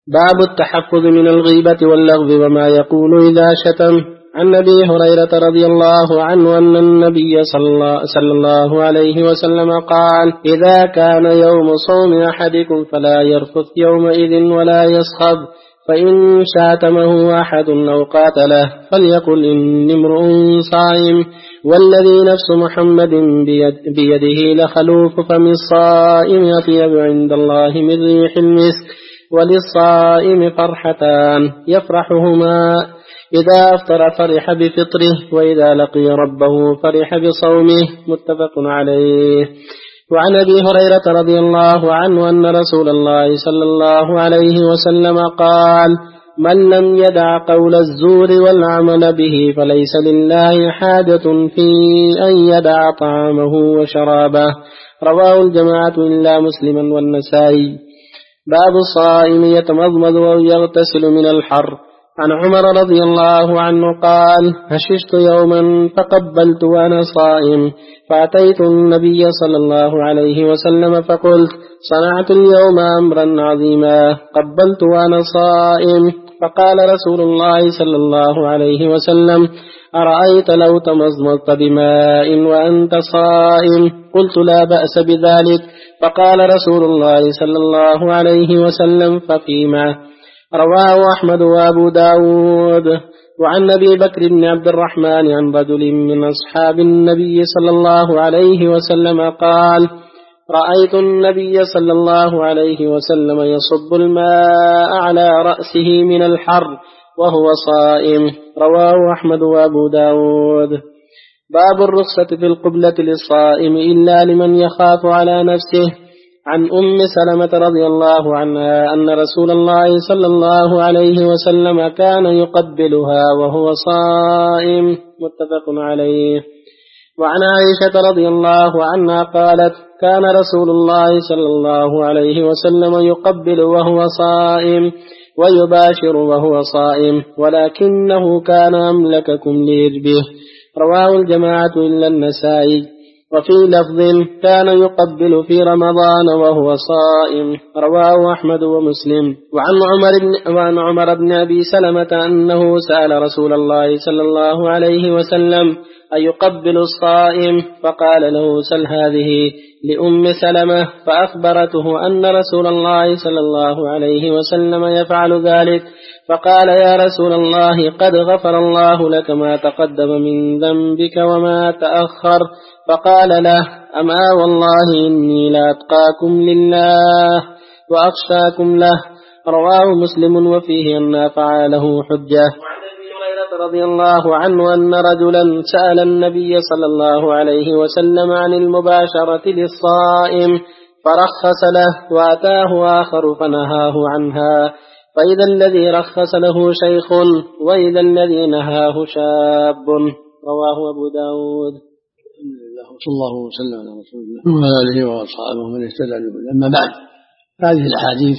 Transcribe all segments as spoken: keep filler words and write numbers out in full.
باب التحفظ من الغيبة واللغو وما يقول إذا شتم. عن أبي هريرة رضي الله عنه أن النبي صلى الله عليه وسلم قال: إذا كان يوم صوم أحدكم فلا يرفث يومئذ ولا يصخب، فإن شاتمه أحد أو قاتله فليقل إني امرؤ صائم، والذي نفس محمد بيد بيده لخلوف فم الصائم أطيب عند الله من ريح المسك، وللصائم فرحتان يفرحهما: إذا أفطر فرح بفطره، وإذا لقي ربه فرح بصومه. متفق عليه. وعن أبي هريرة رضي الله عنه أن رسول الله صلى الله عليه وسلم قال: من لم يدع قول الزور والعمل به فليس لله حاجة في أن يدع طعامه وشرابه. رواه الجماعة إلا مسلما والنسائي. باب الصائم يتمضمض ويغتسل من الحر. عن عمر رضي الله عنه قال: هششت يوما فقبلت وأنا صائم، فأتيت النبي صلى الله عليه وسلم فقلت: صنعت اليوم أمرا عظيما، قبلت وأنا صائم. فقال رسول الله صلى الله عليه وسلم: أرأيت لو تمضمضت بماء وأنت صائم؟ قلت: لا بأس بذلك. فقال رسول الله صلى الله عليه وسلم: ففيما؟ رواه أحمد وأبو داود. وعن أبي بكر بن عبد الرحمن عن رجل من أصحاب النبي صلى الله عليه وسلم قال: رأيت النبي صلى الله عليه وسلم يصب الماء على رأسه من الحر وهو صائم. رواه أحمد وأبو داود. باب الرخصة في القبلة للصائم إلا لمن يخاف على نفسه. عن أم سلمة رضي الله عنها أن رسول الله صلى الله عليه وسلم كان يقبلها وهو صائم. متفق عليه. وعن عائشة رضي الله عنها قالت: كان رسول الله صلى الله عليه وسلم يقبل وهو صائم ويباشر وهو صائم، ولكنه كان أملككم لإربه. رواه الجماعة إلا النسائي. وفي لفظ: كان يقبل في رمضان وهو صائم. رواه أحمد ومسلم. وعن عمر بن, وعن عمر بن أبي سلمة أنه سأل رسول الله صلى الله عليه وسلم: أيقبل الصائم؟ فقال له: سل هذه لأم سلمة، فأخبرته أن رسول الله صلى الله عليه وسلم يفعل ذلك. فقال: يا رسول الله، قد غفر الله لك ما تقدم من ذنبك وما تأخر. فقال له: أما والله إني لأتقاكم لله وأخشاكم له. رواه مسلم. وفيه أن فعله حجة. رضي الله عنه أن رجلا سأل النبي صلى الله عليه وسلم عن المباشرة للصائم فرخص له، وأتاه آخر فنهاه عنها، فإذا الذي رخص له شيخ وإذا الذي نهاه شاب. رواه أبو داود. صلى الله وسلم على رسول الله وعلى آله وأصحابه من اهتدى بهداه. أما بعد، هذه الأحاديث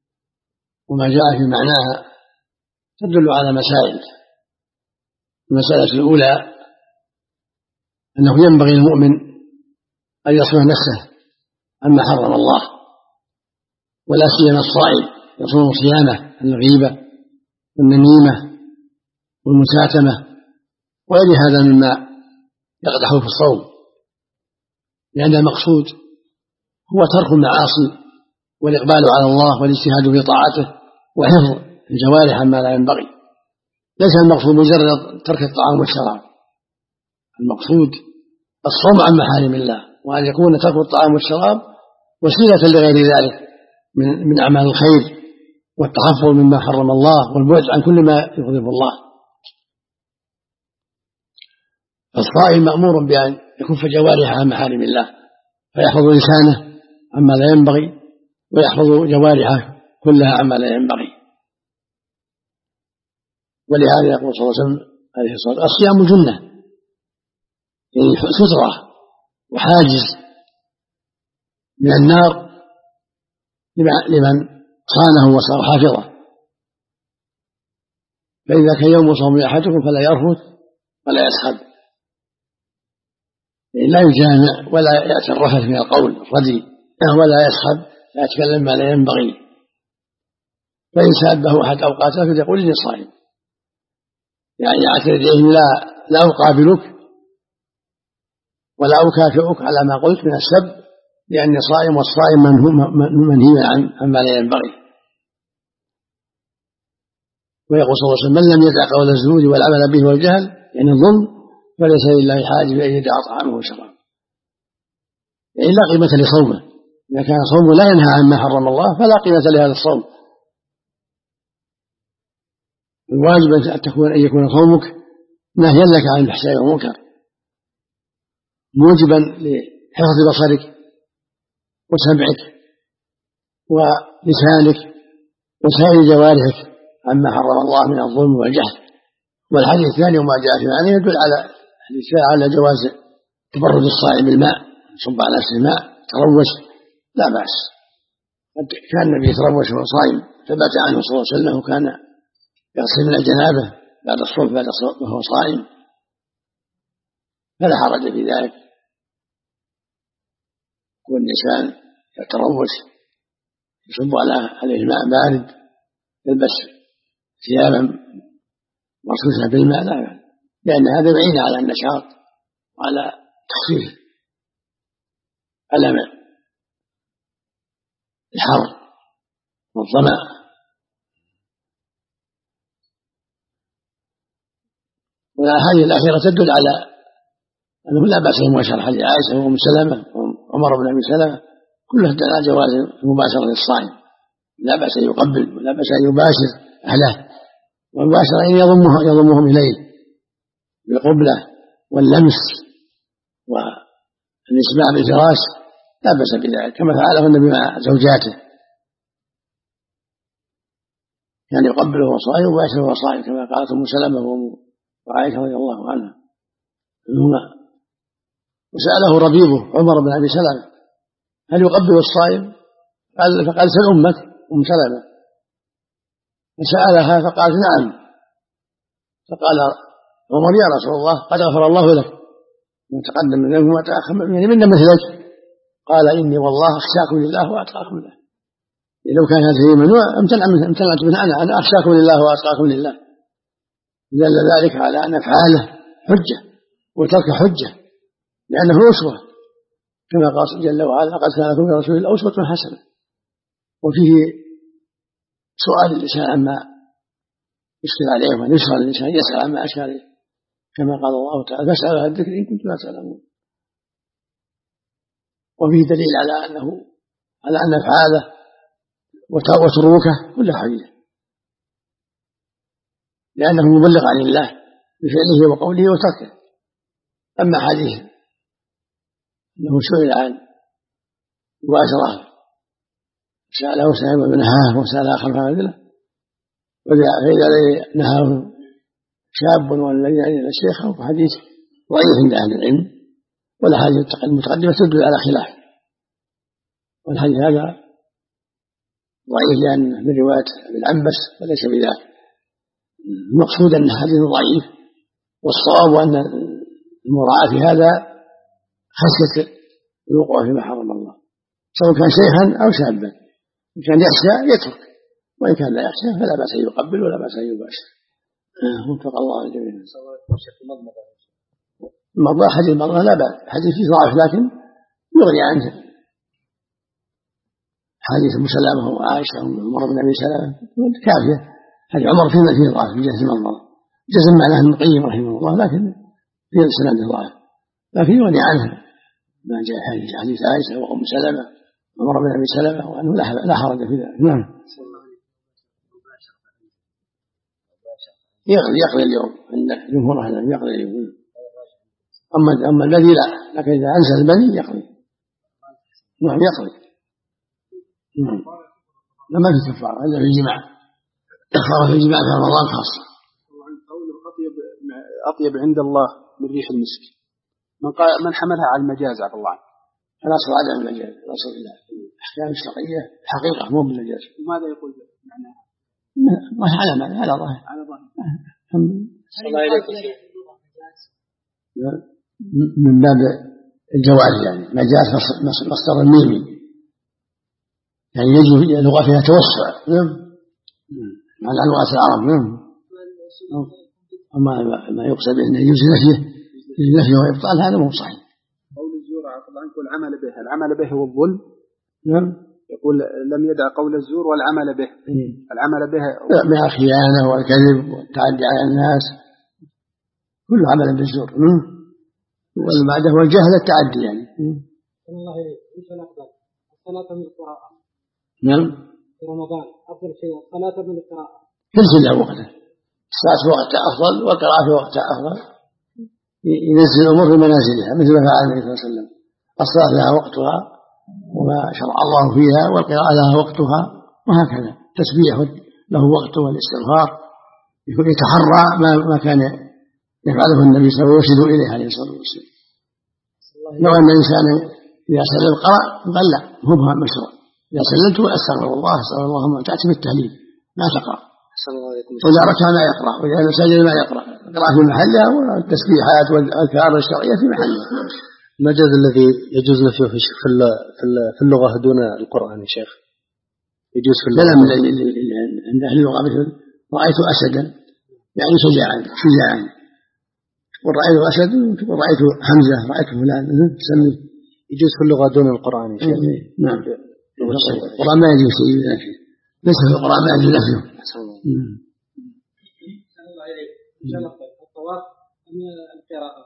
وما جاء في معناها تدل على مسائل. المسألة الأولى أنه ينبغي المؤمن أن يصون نفسه عما حرم الله، ولا سيما الصائم يصون صيامه عن الغيبة والنميمة والمساتمة وغير هذا مما يقدح في الصوم، لأن المقصود هو ترك المعاصي والإقبال على الله والاجتهاد في طاعته وحفظ الجوارح عما لا ينبغي. ليس المقصود مجرد ترك الطعام والشراب، المقصود الصوم عن محارم الله، وأن يكون ترك الطعام والشراب وسيلة لغير ذلك من, من أعمال الخير والتحفظ مما حرم الله والبعد عن كل ما يغضب الله. الصائم مأمور بأن يكف جوارحه عن محارم الله، فيحفظ لسانه عما لا ينبغي ويحفظ جوارحه كلها عما لا ينبغي. ولهذا يقول صلى الله عليه وسلم عليه الصلاة والسلام: الصيام جنة، يعني سترة وحاجز من النار لمن صانه وصار حافظه. فإذا كان يوم صوم أحدكم فلا يرفث ولا يسخب، يعني لا يجامع ولا يأتي الرفث من القول الردي، ولا يسخب لا يتكلم ما لا ينبغي. فإن سابه أحد أوقاته فليقول إني صائم، يعني يعترض إليه لا لا أقابلك ولا أكافئك على ما قلت من السب، لأني صائم، والصائم منهي عما لا ينبغي. ويقول صلى الله عليه وسلم: من لم يدع قول الزور والعمل به والجهل، يعني الظلم، فليس لله حاجة بأن يدع طعامه وشرابه، يعني لا قيمة لصومه. إذا كان صومه لا ينهى عما حرم الله فلا قيمة لهذا الصوم. الواجب أن تكون أن يكون صومك نهيا لك عن الفحشاء والمنكر، موجبا لحفظ بصرك وسمعك ولسانك وسائر جوارحك عما حرم الله من الظلم والجهل. والحديث الثاني وما جاء في معنى يدل على على جواز تبرد الصائم بالماء، صب على نفسه الماء، تروش لا بأس. كان النبي يتروش وهو صائم، ثبت عنه صلى الله عليه وسلم وكان يغسل من الجنابه بعد الصوم بعد الصوم وهو صائم، فلا حرج في ذلك. يكون الإنسان يتروش يصب عليه ماء بارد، يلبس ثيابا مرصوصة بالماء لا يعني، لأن هذا يعين على النشاط وعلى تخفيف ألم الحر والظمأ. والأحاديث الأخيرة تدل على أنه لا بأس بمباشرة حديث عائشة وأم سلمة وعمر بن أبي سلمة كلها تدل على جواز المباشرة للصائم، لا بأس أن يقبل ولا بأس أن يباشر أهله، والمباشرة أن يضمهم, يضمهم إليه بالقبلة واللمس والإسماع بالفراش لا بأس بذلك، كما فعله النبي مع زوجاته، كان يعني يقبله وهو صائم ويباشره وهو صائم كما قالت أم سلمة وعائشة رضي الله عنها. وسأله ربيبه عمر بن أبي سلمة: هل يقبل الصائم؟ قال: فقال: سل أمك أم سلمة. فسألها فقالت: نعم. فقال عمر: يا رسول الله قد غفر الله لك ما تقدم من ذنبك وما تأخر يعني منا مثلك. قال: إني والله أخشاكم لله وأتقاكم له. لو كان هذا ممنوع امتنعت منه أنا أنا أخشاكم لله وأتقاكم لله. دل ذلك على أن أفعاله حجة وترك حجة، لأنه أسوة كما قال جل وعلا: لقد كان لكم في رسول الله أسوة حسنة. وفيه سؤال الإنسان عما يشكل عليه، وأن يسأل الإنسان يسأل عما أشكل عليه، كما قال الله تعالى: فاسألوا أهل الذكر إن كنتم لا تعلمون. وفيه دليل على أنه على أن أفعاله وتروكه كل حقيقة، لأنه مبلغ عن الله بفعله وقوله وتركه. أما حديث أنه سئل عن مباشرة سأله سائل ونهاه وسأل آخر فأذله، فإذا نهاه شاب والذي عند الشيخ أو حديث ضعيف عند أهل العلم، والأحاديث المتقدمة تدل على خلاف. والحديث هذا ضعيف لأن من رواية العنبس وليس بذلك. المقصود أن الحديث ضعيف، والصواب أن المراعاة في هذا خشية الوقوع فيما حرم الله، سواء كان شيخا أو شابا. إن كان يخشى يترك، وإن كان لا يخشى فلا بأس أن يقبل ولا بأس أن يباشر. وفق الله الجميع. المرضى حديث المرضى لا بأس، حديث فيه ضعف لكن يغني عنه حديث أم سلمة وعائشة وعمر بن أبي سلمة كافية. حديث عمر فيه فيه ضعف من جهة المرضى، جزم معناه ابن القيم رحمه الله، لكن في سند ضعف، لكن يغني عنه ما جاء حديث عائشة وأم سلمة وعمر بن أبي سلمة، وأنه لا حرج في ذلك. نعم. يقضي يقضي اليوم عند جمهور أهل العلم، يقضي اليوم. أما أما الذي لا، لكن إذا أنزل البني يقضي. نعم يقضي. نعم. لما في كفارة إلا في الجماع، كفارة في الجماع في رمضان خاصة. قوله أطيب أطيب عند الله من ريح المسك، من قال من حملها على المجاز عفى الله عنه. الأصل عدم المجاز، الأصل إلى الأحكام الشرعية حقيقة مو بالمجاز. وماذا يقول معناها؟ ما على معنى على ظاهر على ظاهر. الله إليك من باب الجواز، يعني مجاز مصدر الميمي، يعني يجب لغة فيها توسع. على لغة العرب. نعم. أما ما يقصد أنه يجوز نفيه نفيه وإبطال هذا مو صحيح. قول الزور عفوا عنك والعمل به، العمل به هو الظلم. نعم. يقول لم يدع قول الزور والعمل به. إيه. العمل به مع الخيانة والكذب والتعدي على الناس كل عمل بالزور. والبعده هو الجهل التعدي يعني. الله إيش الأفضل؟ الصلاة من القراءة. نعم. في رمضان أفضل شيء الصلاة من القراءة. كل شيء له وقته. الصلاة في وقتها أفضل والقراءة في وقتها أفضل. ينزل الأمور في منازلها مثل ما فعل النبي صلى الله عليه وسلم. الصلاة لها وقتها وما شرع الله فيها، والقراءة لها وقتها، وهكذا. التسبيح له وقته والاستغفار يتحرى ما ما كان يفعله النبي صلى الله عليه وسلم ويرشد إليه عليه الصلاة والسلام. لو أن الإنسان إذا سلم قرأ قال لا هو مشروع. إذا سلمت أستغفر الله أستغفر الله ما تأتي بالتهليل لا تقرأ. وإذا ركع ما يقرأ، وإذا سجد ما يقرأ. القراءة في محلها والتسبيحات والأذكار الشرعية في محلها. المجاز الذي يجوز نفيه في في اللغة دون القرآن يا شيخ يجوز في اللغة. كلام عند أهل اللغة مثل رأيت أسدا يعني شجاعا شجاعا، ورأيت أسد ورأيت حمزة رأيت فلان سمي. يجوز في اللغة دون القرآن يا شيخ. نعم. القرآن ما يجوز شيء ليس في القرآن ما يجوز نفيه. الطواف من القراءة.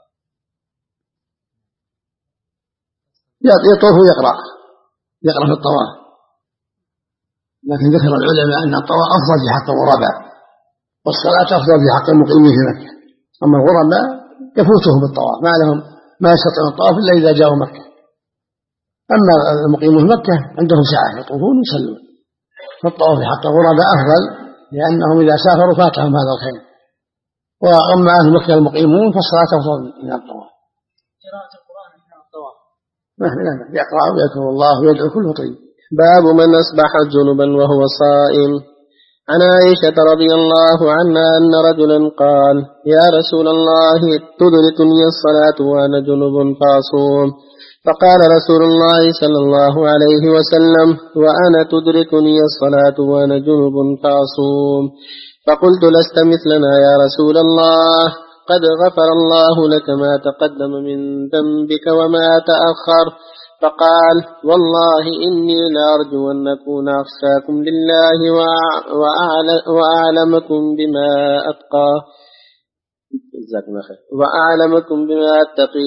يطوف ويقرأ يقرأ في الطواف، لكن ذكر العلماء أن الطواف أفضل في حق الغرباء والصلاة أفضل في حق المقيمين في مكة. أما الغرباء يفوتهم بالطواف، ما لهم ما يستطيعون الطواف إلا إذا جاءوا مكة. أما المقيمون في مكة عندهم ساعة يطوفون ويصلون، فالطواف في حق الغرباء أفضل لأنهم إذا سافروا فاتهم هذا الخير. وأما أهل مكة المقيمون فالصلاة أفضل من الطواف. قراءة القرآن من الطواف. يقرأ ويذكر الله ويدعو كله طيب. باب من أصبح جنبا وهو صائم. عن عائشة رضي الله عنها أن رجلا قال: يا رسول الله تدركني الصلاة وأنا جنب فأصوم. فقال رسول الله صلى الله عليه وسلم: وأنا تدركني الصلاة وأنا جنب فأصوم. فقلت: لست مثلنا يا رسول الله، قد غفر الله لك ما تقدم من ذنبك وما تأخر. فقال: والله إني لأرجو أن أكون أخشاكم لله وأعلمكم بما أتقى وأعلمكم بما أتقي.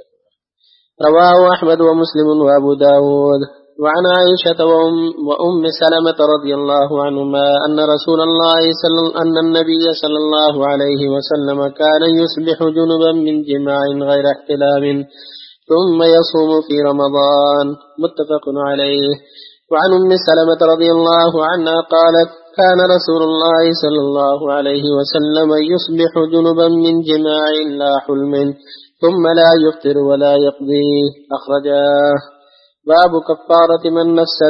رواه أحمد ومسلم وأبو داود. وعن عائشة وأم, وأم سلمة رضي الله عنهما أن رسول الله صلى أن النبي صلى الله عليه وسلم كان يصبح جنبا من جماع غير احتلام ثم يصوم في رمضان. متفق عليه. وعن أم سلمة رضي الله عنها قالت: كان رسول الله صلى الله عليه وسلم يصبح جنبا من جماع لا حلم ثم لا يفطر ولا يقضي. أخرجاه. باب كفارة من نفسد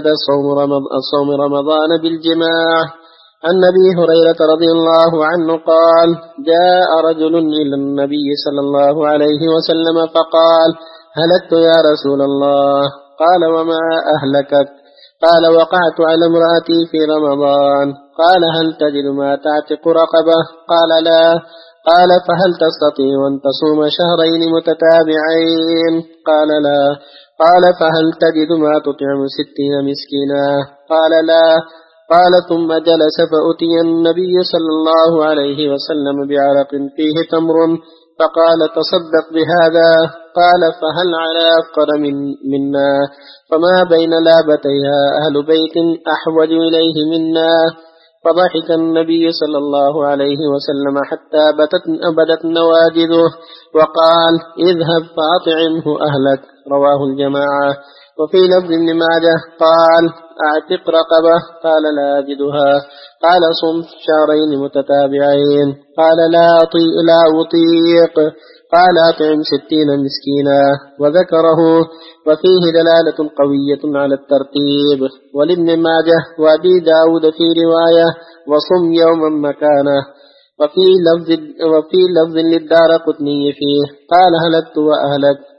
صوم رمضان بالجماع. عن أبي هريرة رضي الله عنه قال: جاء رجل إلى النبي صلى الله عليه وسلم فقال: هلكت يا رسول الله. قال: وما أهلكك؟ قال: وقعت على امرأتي في رمضان. قال: هل تجد ما تعتق رقبة؟ قال: لا. قال: فهل تستطيع أن تصوم شهرين متتابعين؟ قال: لا. قال: فهل تجد ما تطعم ستين مسكينا؟ قال: لا. قال: ثم جلس فأتي النبي صلى الله عليه وسلم بعرق فيه تمر فقال: تصدق بهذا. قال: فهل على أفقر من منا؟ فما بين لابتيها أهل بيت أحوج إليه منا. فضحك النبي صلى الله عليه وسلم حتى بدت نواجذه وقال: اذهب فأطعمه أهلك. رواه الجماعة. وفي لفظ ابن ماجه قال: أعتق رقبة. قال: لا أجدها. قال: صم شهرين متتابعين. قال: لا أطيق لا أطيق. قال: أطعم ستين مسكينا. وذكره. وفيه دلالة قوية على الترتيب. ولابن ماجه وأبي داود في رواية: وصم يوما مكانه. وفي لفظ وفي لفظ للدارقطني فيه: قال: هلكت وأهلك.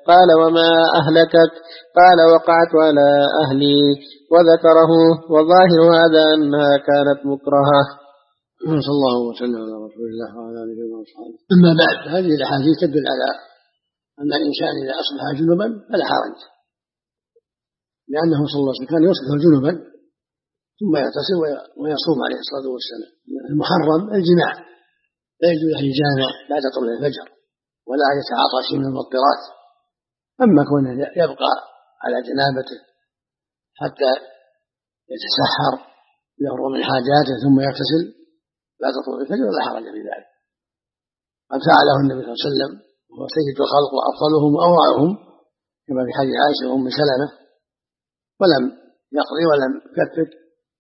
قال وما أهلكك؟ قال وقعت على أهلي، وذكره، وظاهر هذا أنها كانت مكرهة. صلى الله وسلم على رسول الله وعلى آله وصحبه. أما بعد، هذه الأحاديث تدل على أن الإنسان إذا أصبح جنبا فلا حرج، لأنه صلى الله عليه وسلم كان يصبح جنبا ثم يغتسل ويصوم عليه الصلاة والسلام. المحرم الجماع، لا يجوز له الجامع بعد طلوع الفجر ولا يتعاطى شيء من المفطرات. أما كونه يبقى على جنابته حتى يتسحر يفرغ من حاجاته ثم يغتسل بعد طلوع الفجر لا حرج في ذلك. قد فعله النبي صلى الله عليه وسلم وهو سيد الخلق وأفضلهم وأوعهم كما في حديث عائشة وأم سلمة، ولم يقضي ولم يكفر.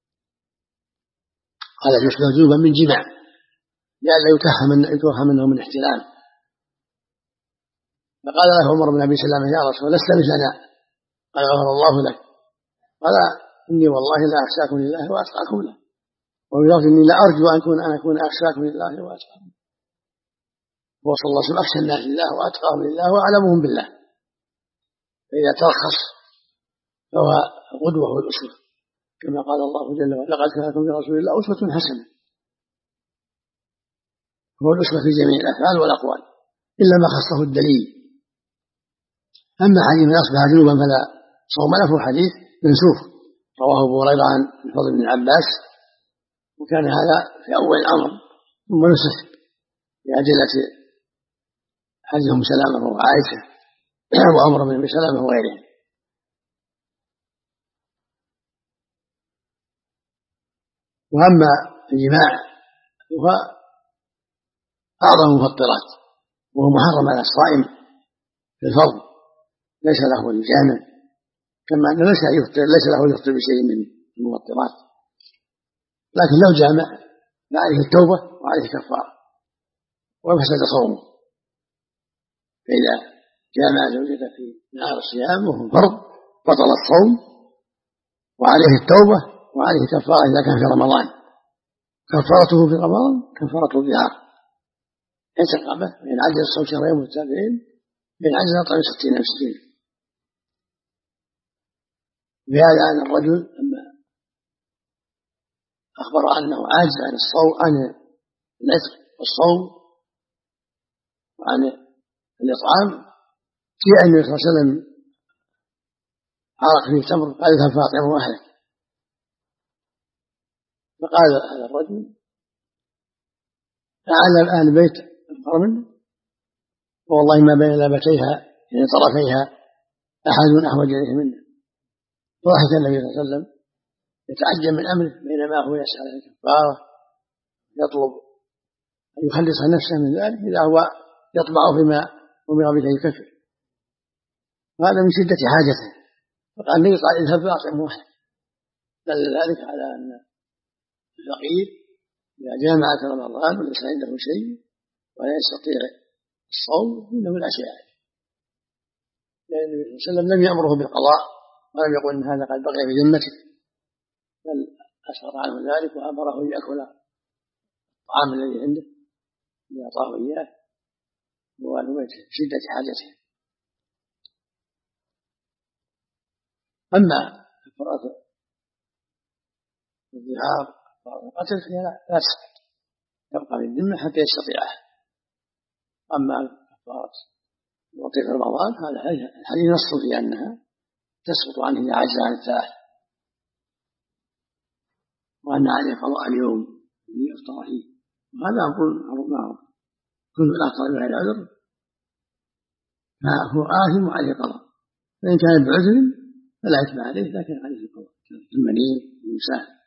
قال يصبح جنبا من جماع لئلا يتوهم منه من احتلام. فقال له عمر بن ابي سلمة يا رسول الله لست مثلنا، قال غفر الله لك. قال اني والله لا اخشاكم لله واتقاكم له، وبلفظ اني لا ارجو ان اكون ان اكون اخشاكم لله واتقاكم. هو صلى الله عليه وسلم اخشى الناس لله واتقاهم لله واعلمهم بالله، فاذا ترخص فهو القدوه والاسوه، كما قال الله جل وعلا لقد كان لكم في رسول الله اسوه حسنه. هو الاسوه في جميع الافعال والاقوال الا ما خصه الدليل. اما حديث من اصبح جنوبا فلا صوم له حديث منسوخ رواه ابو هريره عن الفضل بن عباس، وكان هذا في اول الامر ثم نسخ لادله حديث ام سلمه وعائشه وعمر بن ابي سلمه وغيرهم. واما الجماع فهو اعظم المفطرات وهو محرم على الصائم في الفرض، ليس له الجامع، كما انه ليس يفطر ليس له يفطر بشيء من المفطرات، لكن لو جامع فعليه التوبه وعليه كفاره وفسد صومه. فاذا جامع زوجته في نهار الصيام وهو فرض بطل الصوم وعليه التوبه وعليه كفاره اذا كان في رمضان. كفارته في رمضان كفاره الظهار يتقبل من عجز الصوم شهرين متتابعين من عجز أطعم ستين مسكينا. بهذا أن الرجل لما أخبر أنه عاجز عن الصوم عن العتق والصوم وعن الإطعام جاء النبي صلى الله عليه وسلم عرق فيه تمر قال اذهب فاطعه أهلك. فقال هذا الرجل لعل أهل البيت أكثر منه، والله ما بين لابتيها يعني طرفيها أحد أحوج إليه منه. فضحك النبي صلى الله عليه وسلم يتعجب من أمره بينما هو يسأل عن الكفارة يطلب أن يخلص نفسه من ذلك إذا هو يطمع فيما أمر به يكفر، وهذا من شدة حاجته. فقال النبي قال اذهب فاطعه أهلك. دل ذلك على أن الفقير إذا جامع في رمضان وليس عنده شيء ولا يستطيع الصوم إنه لا شيء عليه، لأن النبي صلى الله عليه وسلم لم يأمره بالقضاء ولم يقل إن هذا قد بقي بذمته، بل أسقط عنه ذلك وأمره أن يأكل الطعام الذي عنده الذي أعطاه إياه وأهل بيته شدة حاجته. أما كفارة الظهار القتل فهي لا تسقط، تبقى في الذمة حتى يستطيعها. أما كفارة وطيق رمضان هذا الحديث نص في أنها تسقط عنه إذا عجز عن الثلاث، وأن عليه قضاء اليوم الذي أفطر فيه، وهذا أقول معروف كل من أفطر بغير عذر فهو آثم وعليه قضاء، فإن كان بعذر فلا يتبع عليه لكن عليه قضاء المريض والمسافر.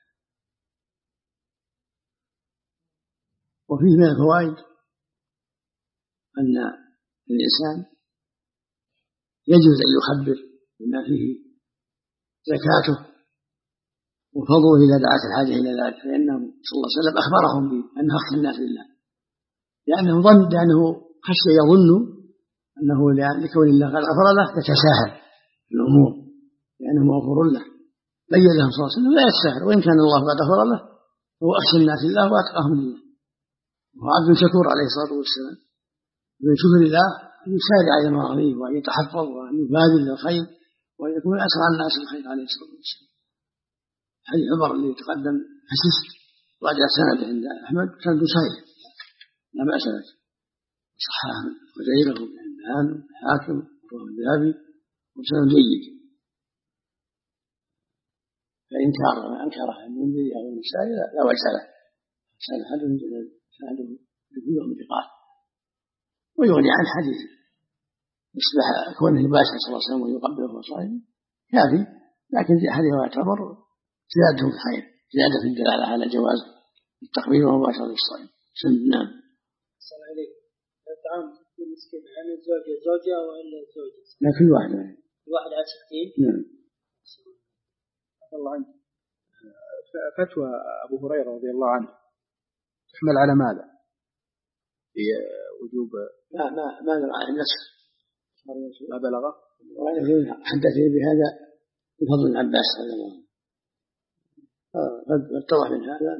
وفيه من الفوائد أن الإنسان يجوز أن يخبر بما فيه زكاته وفضله إذا دعت الحاجة إلى ذلك، فإنه صلى الله عليه وسلم أخبرهم بأن أخشى الناس لله، لأنه ظن لأنه خشي يظن أنه لكون الله قد غفر له يتساهل في الأمور لأنه مغفور له. بين لهم صلى الله عليه وسلم لا يتساهل، وإن كان الله قد غفر له فهو أخشى الناس لله وأتقاهم لله، وهو عبد شكور عليه الصلاة والسلام. من شكر الله يسارع إلى المراغيب وأن يتحفظ وأن يبادر للخير وأن يكون أسرع الناس الخير عليه الصلاة والسلام. حديث عمر اللي تقدم حسست راجع سنده عند أحمد سند صحيح لا بأس به، صححه وغيره من الإمام الحاكم والذهبي وسند جيد. فإن كان أنكره المنذري أو النسائي لا وجه له، سند حد سنده بكل ثقات. ويغني عن حديث يصبح كونه يباشر صلى الله عليه وسلم ويقبله وهو صائم كافي، لكن في حديث يعتبر زيادة في الخير، زيادة في الدلالة على جواز التقبيل ومباشرة للصائم. نعم. السلام عليكم. الطعام المسكين عن الزوجة زوجة ولا زوجة؟ لا كل واحد يعني. كل واحد على ستين. نعم. الله عنه. فتوى أبو هريرة رضي الله عنه تحمل على ماذا؟ في وجوب ما ما ما نرى عن النص ما بلغه. حدثني بهذا بفضل العباس رضي الله عنه. قد اتضح من هذا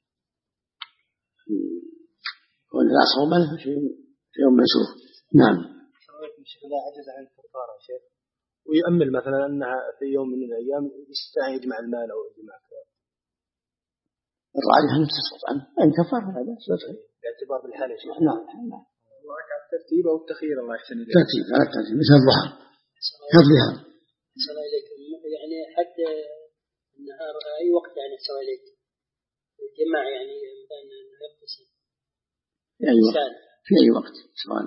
كون لا صوم له في يوم منسوخ. نعم. إذا عجز عن الكفارة يا شيخ ويؤمل مثلا أنها في يوم من الأيام يستطيع يجمع المال أو يجمع كذا. الراجح أن تسقط عنه أن كفر هذا باعتبار بالحال يا شيخ. نعم. وعلى الترتيب أو التخيير الله يحسن إليك. ترتيب على الترتيب مثل الظهر كالظهر. السلام عليكم. يعني حتى النهار أي وقت يعني السلام عليكم الجماع يعني مثلا يقتصر في أي وقت في أي وقت سواء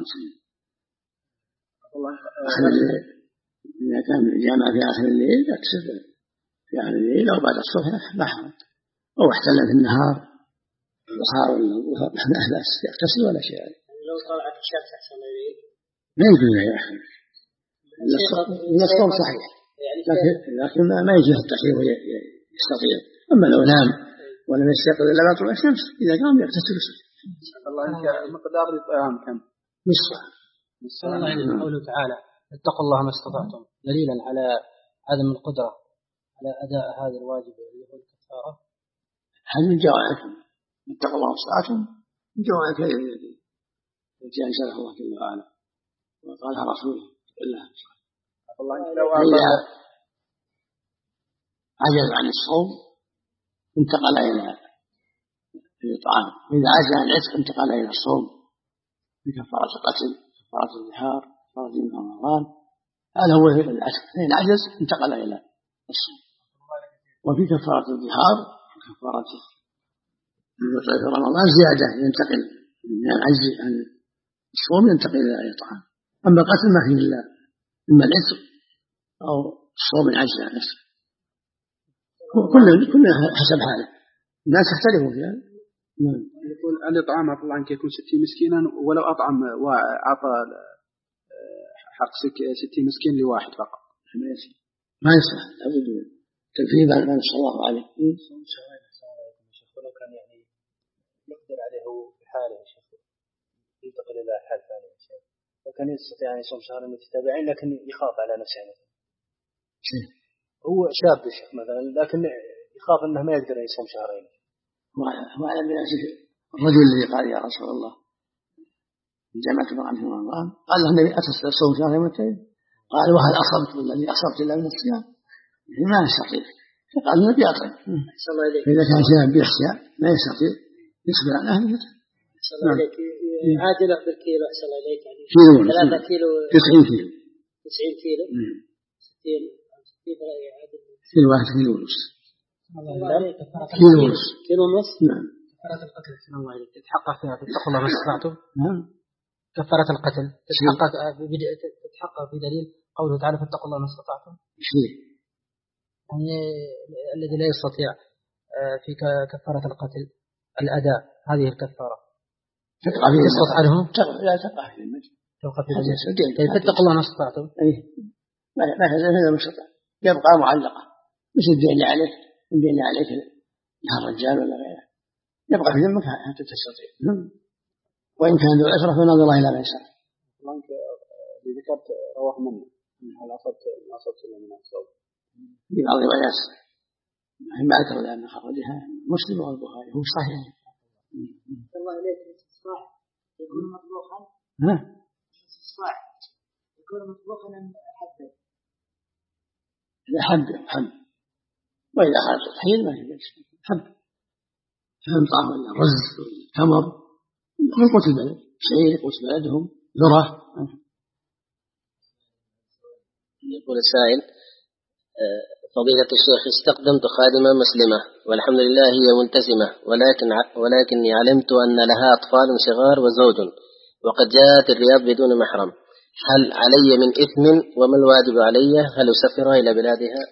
الله آخر الليل. إذا كان الجامع في آخر الليل يقتصر في آخر الليل أو بعد الصبح لا حرج، أو احتل في النهار الضحى ولا لا بأس يغتسل ولا شيء. لو طلعت الشمس أحسن عليك ما يقول لا يا أخي الصوم صحيح لكن لكن ما يجي التحرير يستطيع. أما لو نام ولم يستيقظ إلا بعد طلوع الشمس إذا قام يغتسل. الله عنك مقدار الطعام كم؟ نصف. الله عنك قوله تعالى اتقوا الله ما استطعتم دليلا على عدم القدرة على أداء هذا الواجب اللي هو الكفارة. هل من جوائكم اتقوا الله ما استطعتم من جوائك التي أنزلها الله جل وعلا وقالها رسوله الله. الله عنك لو إذا عجز عن الصوم انتقل إلى الإطعام، وإذا عجز عن العتق انتقل إلى الصوم بكفارة القتل كفارة الظهار كفارة رمضان. هذا هو العتق. فإن عجز انتقل إلى الصوم. وفي كفارة الظهار وكفارة رمضان زيادة ينتقل من العجز عن الصوم ينتقل إلى الإطعام. أما القتل ما فيه إلا إما العتق أو الصوم العجز عن العتق. كل كل حسب حاله الناس يختلفوا فيها. نعم. يقول الإطعام عفوا الله عنك يكون ستين مسكينا ولو أطعم وأعطى حق ستين مسكين لواحد فقط ما يصلح. لابد تنفيذ ما نص الله عليه. ولو كان يعني يقدر عليه هو في حاله يا شيخ ينتقل إلى حال ثاني يا شيخ، لكن يستطيع أن يصوم شهرين متتابعين لكن يخاف على نفسه مثلا. هو شاب يا شيخ مثلا لكن يخاف أنه ما يقدر يصوم شهرين. وعلى بنفسه الرجل الذي قال يا رسول الله جمعت معا في رمضان قال له النبي أتصل الصوم شهرين متين قال وهل أصبت بالذي أصبت إلا من الصيام ما يستطيع فقال النبي أطعم. فإذا كان شاب يحسى ما يستطيع يصبر على أهله. عادلة بالكيلو أحسن عليك يعني كيلو ثلاثة كيلو تسعين كيلو تسعين كيلو ستين كيلو واحد كيلو ونص كيلو ونص كيلو ونص. نعم. كفارة القتل أحسن الله عليك تتحقق فيها تتقوا الله ما استطعتم. نعم. كفارة القتل تتحقق تتحقق في دليل قوله تعالى فاتقوا الله ما استطعتم. يعني الذي لا يستطيع في كفارة القتل الأداء هذه الكفارة يسقط عنه لا تقع في المجد توقف في المجد. فاتقوا الله ما استطعتم. أيه ما ما هذا مستطاع يبقى معلقة مش الدين اللي عليك الدين اللي عليك لا الرجال ولا غيره يبقى في ذمك حتى تستطيع. وإن كان ذو الأسرة فنظر الله إلى ما يسر. أنت ذكرت رواه من هل أصبت ما أصبت إلا من الصوم في بعض الروايات ما أذكر لأن خرجها مسلم والبخاري هو صحيح. الله عليك الاستصباح يكون مطبوخا. ها؟ الاستصباح كونه مطبوخا حبه إذا حبه حب، وإذا خرج الحين ما في بأس حب فهم طعم الرز والتمر من قوت البلد، شعير قوت بلدهم، ذرة. يقول السائل: فضيلة الشيخ، استخدمت خادمة مسلمة والحمد لله هي ملتزمة، ولكن ولكني علمت أن لها أطفال صغار وزوج، وقد جاءت الرياض بدون محرم، هل علي من إثم وما الواجب علي؟ هل أسفرها إلى بلادها؟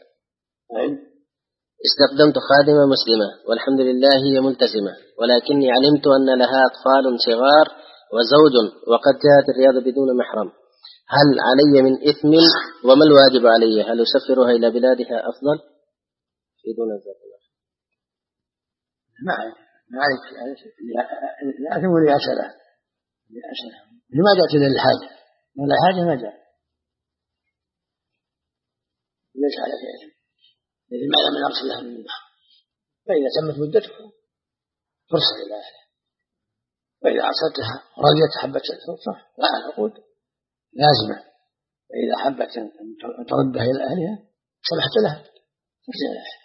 استخدمت خادمة مسلمة والحمد لله هي ملتزمة، ولكني علمت أن لها أطفال صغار وزوج، وقد جاءت الرياض بدون محرم، هل علي من إثم وما الواجب علي؟ هل أسفرها إلى بلادها أفضل؟ في دون ذلك ما ما عليك لا أثم ولا أسأله لما جاءت إلى الحاجة، ولا حاجة ما جاء ليس عليك إثم، إذا ما لم نرسلها من البحر، فإذا تمت مدته فرصة إلى أهلها، وإذا أرسلتها رضيت حبت الفرصة لا العقود لازمة، فإذا حبت أن تردها إلى أهلها سمحت لها فرصة إلى أهلها.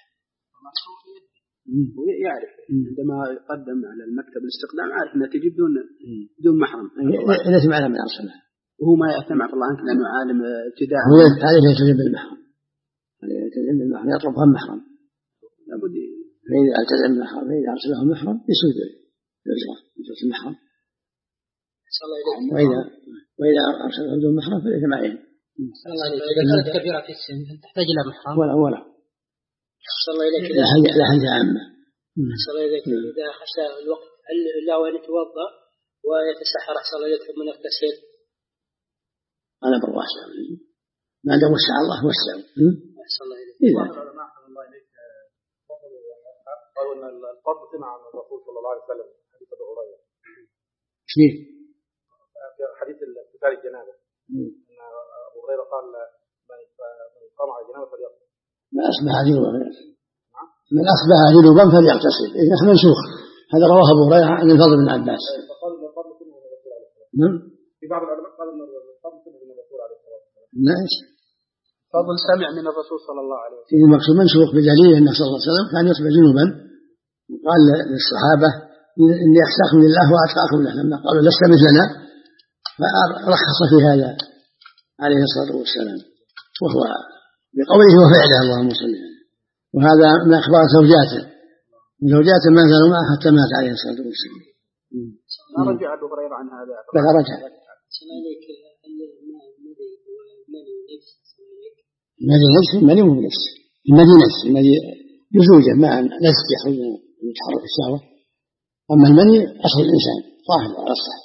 ويعرف عندما يقدم على المكتب الاستخدام عارف أنها تجي بدون بدون محرم، إذا سمع لها من أرسلها وهو ما يأتم عفى الله عنك لأنه عالم ابتداء، هذا يلتزم بالمحرم، هذا يلتزم بالمحرم يطلبها محرم لابد، فإذا التزم بالمحرم فإذا أرسله محرم يسود الإجراء يجوز المحرم، وإذا وإذا أرسله بدون محرم فليس عليه. إذا كانت كبيرة في السن تحتاج إلى محرم ولا ولا صلى الله عليه لا حاجة لا حاجة عامة. صلى الله عليه وسلم إذا خشى الوقت هل له أن يتوضأ ويتسحر أحسن الله يدخل من التسهيل؟ أنا بالواسع ما دام وسع الله وسع. صلى الله عليه وسلم قالوا أن الفضل سمع عن الرسول صلى الله عليه وسلم حديث أبي هريرة كيف؟ في حديث اغتسال الجنابة أن أبو هريرة قال من قام على الجنابة فليغتسل. من أصبح جنوبا من أصبح جنوبا فليغتسل، إذا منسوخ، هذا رواه أبو هريرة عن الفضل بن عباس. فقال الفضل سمع من الرسول عليه الصلاة والسلام. نعم. في بعض العلماء قال أن الفضل سمع من الرسول عليه الصلاة والسلام. نعم. فضل سمع من الرسول صلى الله عليه وسلم. فيه المقصود منسوخ بدليل أن صلى الله عليه وسلم كان يصبح جنوبا، وقال للصحابة إني أخشاكم لله وأتقاكم له، لما قالوا لست مثلنا فرخص في هذا عليه الصلاة والسلام، وهو بقوله وفعله اللهم صل عليه. وهذا من أخبار زوجاته وزوجاته ما زالوا معه حتى مات عليه الصلاة والسلام. ما رجع أبو هريرة عن هذا؟ بل رجع. المدي نفس المدي مو بنفس المدي نفس المدي يزوجه مع نفس يخرج من يتحرك الشهوة، أما المني أصل الإنسان ظاهر على الصحة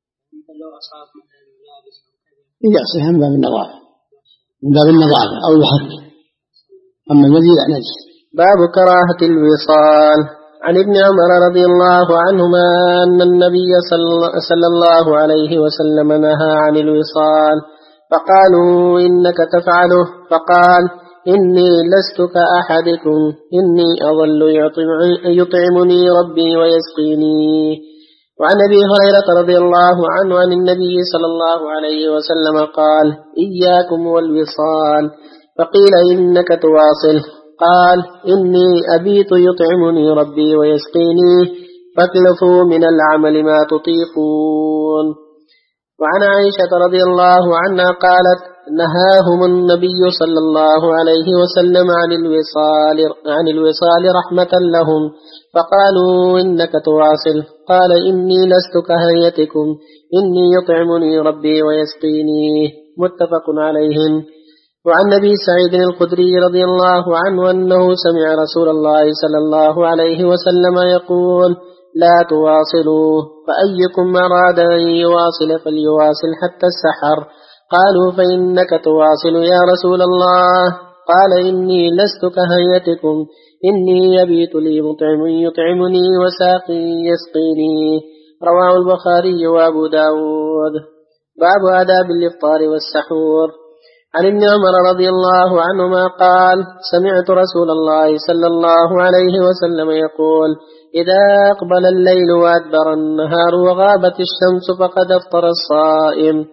يغسلها من باب النظافة من باب النظافة أو يحك، أما المدي لا نجس. باب كراهة الوصال. عن ابن عمر رضي الله عنهما أن النبي صلى الله عليه وسلم نهى عن الوصال، فقالوا إنك تفعله، فقال إني لست كأحدكم، إني أظل يطعمني ربي ويسقيني. وعن أبي هريرة رضي الله عنه عن النبي صلى الله عليه وسلم قال إياكم والوصال، فقيل إنك تواصل، قال إني أبيت يطعمني ربي ويسقيني، فاكلفوا من العمل ما تطيقون. وعن عائشة رضي الله عنها قالت نهاهم النبي صلى الله عليه وسلم عن الوصال عن الوصال رحمة لهم، فقالوا إنك تواصل، قال إني لست كهيئتكم، إني يطعمني ربي ويسقيني. متفق عليهم. وعن أبي سعيد الخدري رضي الله عنه أنه سمع رسول الله صلى الله عليه وسلم يقول لا تواصلوا، فأيكم أراد أن يواصل فليواصل حتى السحر. قالوا فإنك تواصل يا رسول الله، قال إني لست كهيئتكم، إني يبيت لي مطعم يطعمني وساقي يسقيني. رواه البخاري وأبو داود. باب آداب الإفطار والسحور. عن ابن عمر رضي الله عنهما قال سمعت رسول الله صلى الله عليه وسلم يقول إذا أقبل الليل وأدبر النهار وغابت الشمس فقد أفطر الصائم.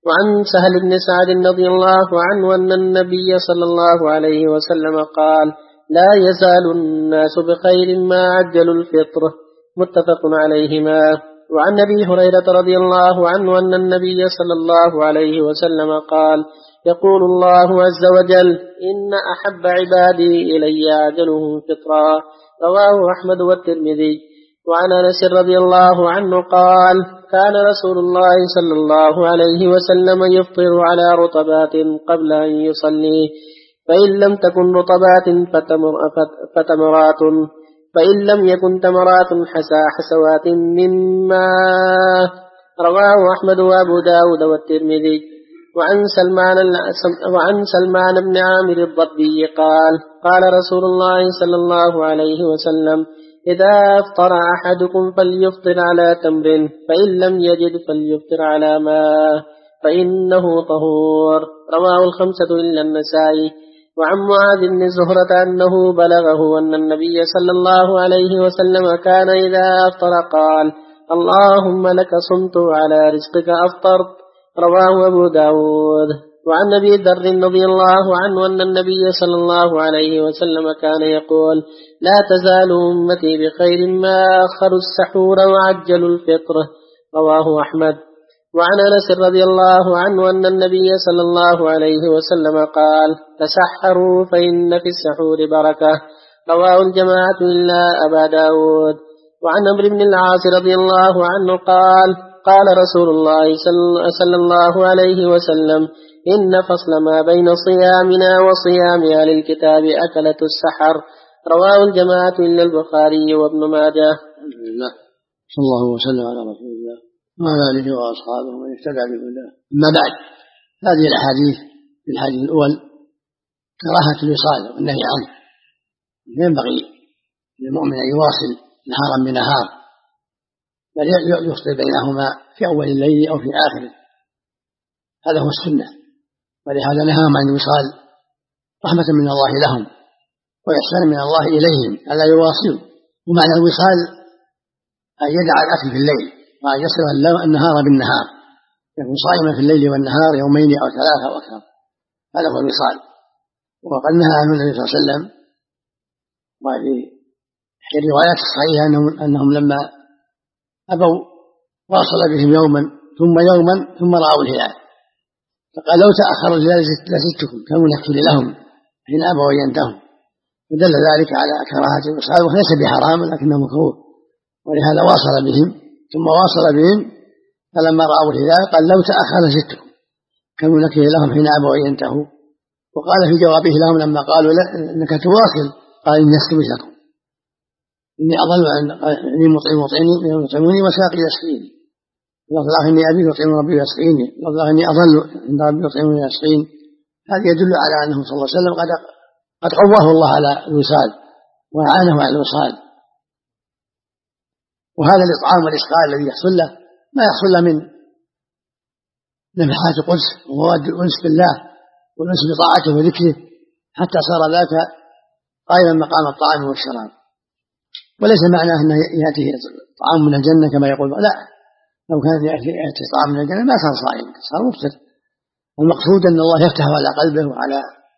وعن سهل بن سعد رضي الله عنه أن النبي صلى الله عليه وسلم قال: لا يزال الناس بخير ما عجلوا الفطر. متفق عليهما. وعن أبي هريرة رضي الله عنه أن النبي صلى الله عليه وسلم قال: يقول الله عز وجل: إن أحب عبادي إلي عجلهم فطرا. رواه أحمد والترمذي. وعن أنس رضي الله عنه قال: كان رسول الله صلى الله عليه وسلم يفطر على رطبات قبل أن يصلي، فإن لم تكن رطبات فتمرات، فإن لم يكن تمرات حسى حسوات مما. رواه أحمد وأبو داود والترمذي. وعن سلمان, وعن سلمان بن عامر الضبي قال: قال رسول الله صلى الله عليه وسلم: إذا أفطر أحدكم فليفطر على تمر، فإن لم يجد فليفطر على ماء، فإنه طهور. رواه الخمسة إلا النسائي. وعن معاذ بن زهرة أنه بلغه أن النبي صلى الله عليه وسلم كان إذا أفطر قال: اللهم لك صمت وعلى رزقك أفطرت. رواه أبو داود. وعن أبي ذر رضي الله عنه أن النبي صلى الله عليه وسلم كان يقول: لا تزال أمتي بخير ما أخروا السحور وعجلوا الفطر. رواه أحمد. وعن أنس رضي الله عنه أن النبي صلى الله عليه وسلم قال: تسحروا فإن في السحور بركة. رواه الجماعة إلا أبا داود. وعن عمرو بن العاص رضي الله عنه قال: قال رسول الله صلى الله عليه وسلم: إن فصل ما بين صيامنا وصيام أهل الكتاب أكلة السحر. رواه الجماعة إلا البخاري وابن ماجه. الحمد لله، صلى الله وسلم على رسول الله وعلى آله وأصحابه ومن اهتدى بهداه. أما بعد، هذه الأحاديث في الحديث الأول كراهة الوصال والنهي عنه. ينبغي للمؤمن أن يواصل نهارا بنهار، بل يفصل بينهما في أول الليل أو في آخره، هذا هو السنة. ولهذا نهاهم عن الوصال رحمة من الله لهم وإحسان من الله إليهم ألا يواصلوا. ومعنى الوصال أن يدع الأكل في الليل وأن يصل النهار بالنهار، يكون صائما في الليل والنهار يومين أو ثلاثة أو أكثر، هذا هو الوصال. وقد نهى عنه النبي صلى الله عليه وسلم، وفي الروايات الصحيحة أنهم, أنهم لما أبوا واصل بهم يوما ثم يوما ثم رأوا الهلال، فقال: لو تأخر الهلال لزدتكم، كانوا يكفل لهم حين أبوا ينتهوا. فدل ذلك على كراهة الوصال، وليس بحرام لكنه مكروه. ولهذا واصل بهم ثم واصل بهم، فلما رأوا الهلال قال: لو تأخر لزدتكم، كانوا يكفل لهم حين أبوا ينتهوا. وقال في جوابه لهم لما قالوا إنك تواصل قال: إني أستوي لكم، إني أضل إني مطعم يطعموني وساقي يسقيني، والله إني أبي يطعم ربي يسقيني، والله إني أضل عند ربي يطعمني ويسقيني. هذا يدل على أنه صلى الله عليه وسلم قد قد قواه الله على الوصال وأعانه على الوصال. وهذا الإطعام والإسقاء الذي يحصل له ما يحصل له من نفحات القدس ومواد الأنس بالله والأنس بطاعته وذكره، حتى صار ذاك قائما مقام الطعام والشراب. وليس معناه أنه يأتي طعام من الجنة كما يقول، لا، لو كان يأتي طعام من الجنة ما صار صائم، صار مفطر. المقصود أن الله يفتح على قلبه وعلى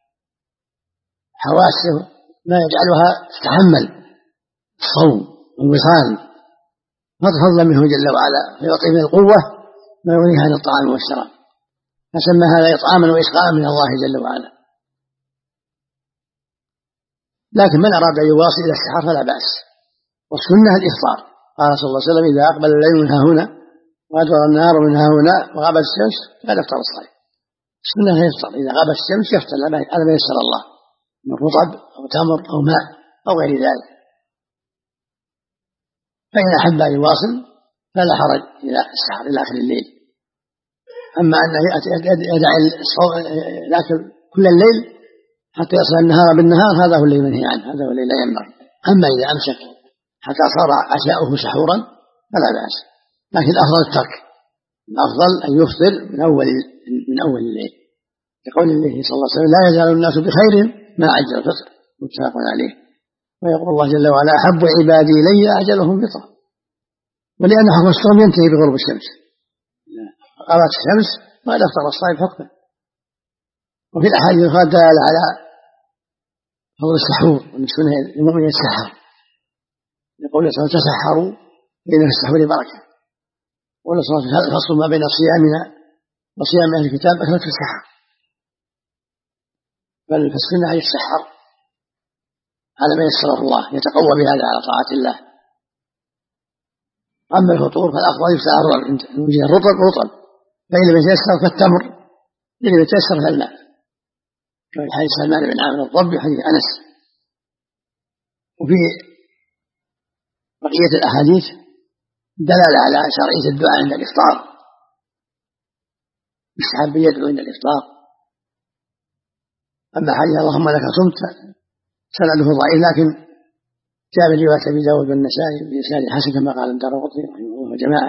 حواسه ما يجعلها تتحمل الصوم والوصال، فضلا منه جل وعلا، فيعطي من القوة ما يغنيها عن الطعام والشراب، فسمى هذا إطعاما وإسقاء من الله جل وعلا. لكن من أراد أن يواصل إلى السحر فلا بأس، والسنة الإفطار. قال صلى الله عليه وسلم: إذا أقبل الليل من هنا وأدبر النهار من هنا وغابت الشمس فقد أفطر الصائم. السنة يفطر إذا غابت الشمس، يفطر على ما يسر الله من رطب أو تمر أو ماء أو غير ذلك. فإن أحب أن يواصل فلا حرج إلى السحر إلى آخر الليل. أما أنه يدع الأكل كل الليل حتى يصل النهار بالنهار، هذا هو الذي منهي عنه، هذا هو الذي لا ينبغي. أما إذا أمسك حتى صار عشاؤه سحورا فلا بأس، لكن الأفضل الترك، الأفضل أن يفطر من أول من أول الليل، يقول النبي صلى الله عليه وسلم: لا يزال الناس بخير ما عجل الفطر. متفق عليه. ويقول الله جل وعلا: أحب عبادي إلي أعجلهم فطرا. ولأن حكم الصوم ينتهي بغروب الشمس، غابت الشمس وقد أفطر الصائم حكمه. وفي الأحاديث الأخرى دالة على فضل السحور وأن السنة المؤمن يتسحر، يقول صلى الله عليه وسلم تسحروا فإن في السحور بركة. وقال صلى الله عليه وسلم فصل ما بين صيامنا وصيام أهل الكتاب أثبت السحر، بل في السنة يتسحر على ما يسره الله، يتقوى بهذا على طاعة الله. أما الفطور فالأفضل يسحر الرطب رطب، فإن لم يتيسر فالتمر، إن لم يتيسر فالماء، كما حديث سلمان بن عامر الضبي وحديث أنس. وفي بقية الأحاديث دلالة على شرعية الدعاء عند الإفطار، يستحب يدعو عند الإفطار. أما حديث اللهم لك صمت سنده ضعيف، لكن جاء من رواية أبي داود والنسائي بإسناد حسن كما قال الدارقطني رحمه الله وجماعة،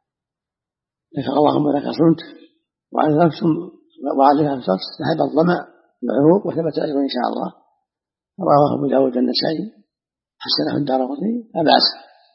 لك اللهم لك صمت وعلى نفس وعليها أنفس ذهب الظمأ العروق وثبت الأجر إن شاء الله. رواه أبو داود والنسائي حسنه الدارقطني لا بأس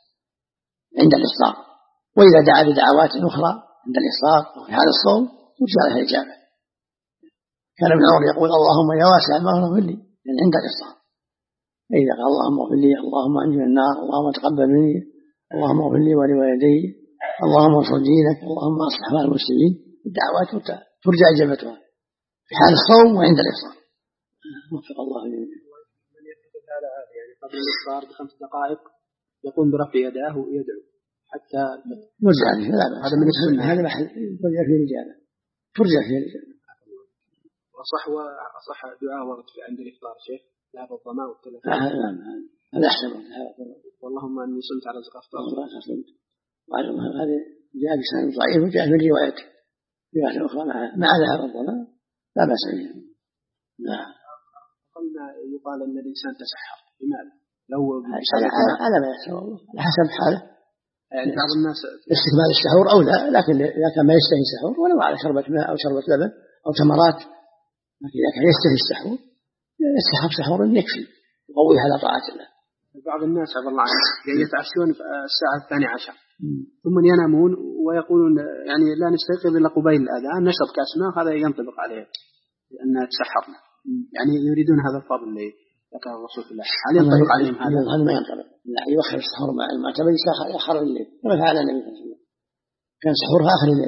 عند الإفطار. وإذا دعا بدعوات أخرى عند الإفطار وفي حال الصوم ترجى لها الإجابة. كان ابن عمر يقول اللهم يا واسع المغفرة اغفر لي، يعني عند الإفطار. فإذا قال اللهم اغفر لي، اللهم أنجي من النار، اللهم تقبل مني، اللهم اغفر لي ولوالدي، اللهم انصر دينك، اللهم أصلح أحوال المسلمين، الدعوات ترجى إجابتها في حال الصوم وعند الإفطار. وفق الله جميعا. من يكتب هذا يعني قبل الإفطار بخمس دقائق يقوم برفع يداه ويدعو حتى يرجع فيه، لا بأس، هذا من السنة، هذا محل ترجع فيه الإجابة، ترجع فيه الإجابة. وصح وصح دعاء ورد في عند الإفطار شيخ لا بالظماء والتلفون. نعم هذا أحسن. واللهم أني صمت على رزق أفطار. الله صمت. هذا جاء بسند ضعيف وجاء من رواية رواية أخرى مع مع ذهاب الظماء لا بأس به. نعم. قلنا يقال أن الإنسان تسحر، لماذا؟ لو على على ما يسر الله، على حسب حاله. يعني بعض الناس استكمال السحور أو لا، لكن إذا كان ما يشتهي السحور ولو على شربة ماء أو شربة لبن أو تمرات، لكن إذا كان يشتهي السحور يسحر سحور يكفي يقوي على طاعة الله. بعض الناس عبد الله عنه يتعشون في الساعة الثانية عشر ثم ينامون ويقولون يعني لا نستيقظ إلا قبيل الأذان نشرب كأس ماء، هذا ينطبق عليه لأن تسحرنا، يعني يريدون هذا الفضل اللي ذكر الرسول الله. هل ينطبق عليهم هذا؟ هذا ما ينطبق، لا يؤخر السحور مع المعتمد يأخر الليل كما فعل النبي صلى الله عليه وسلم، كان سحورها آخر الليل.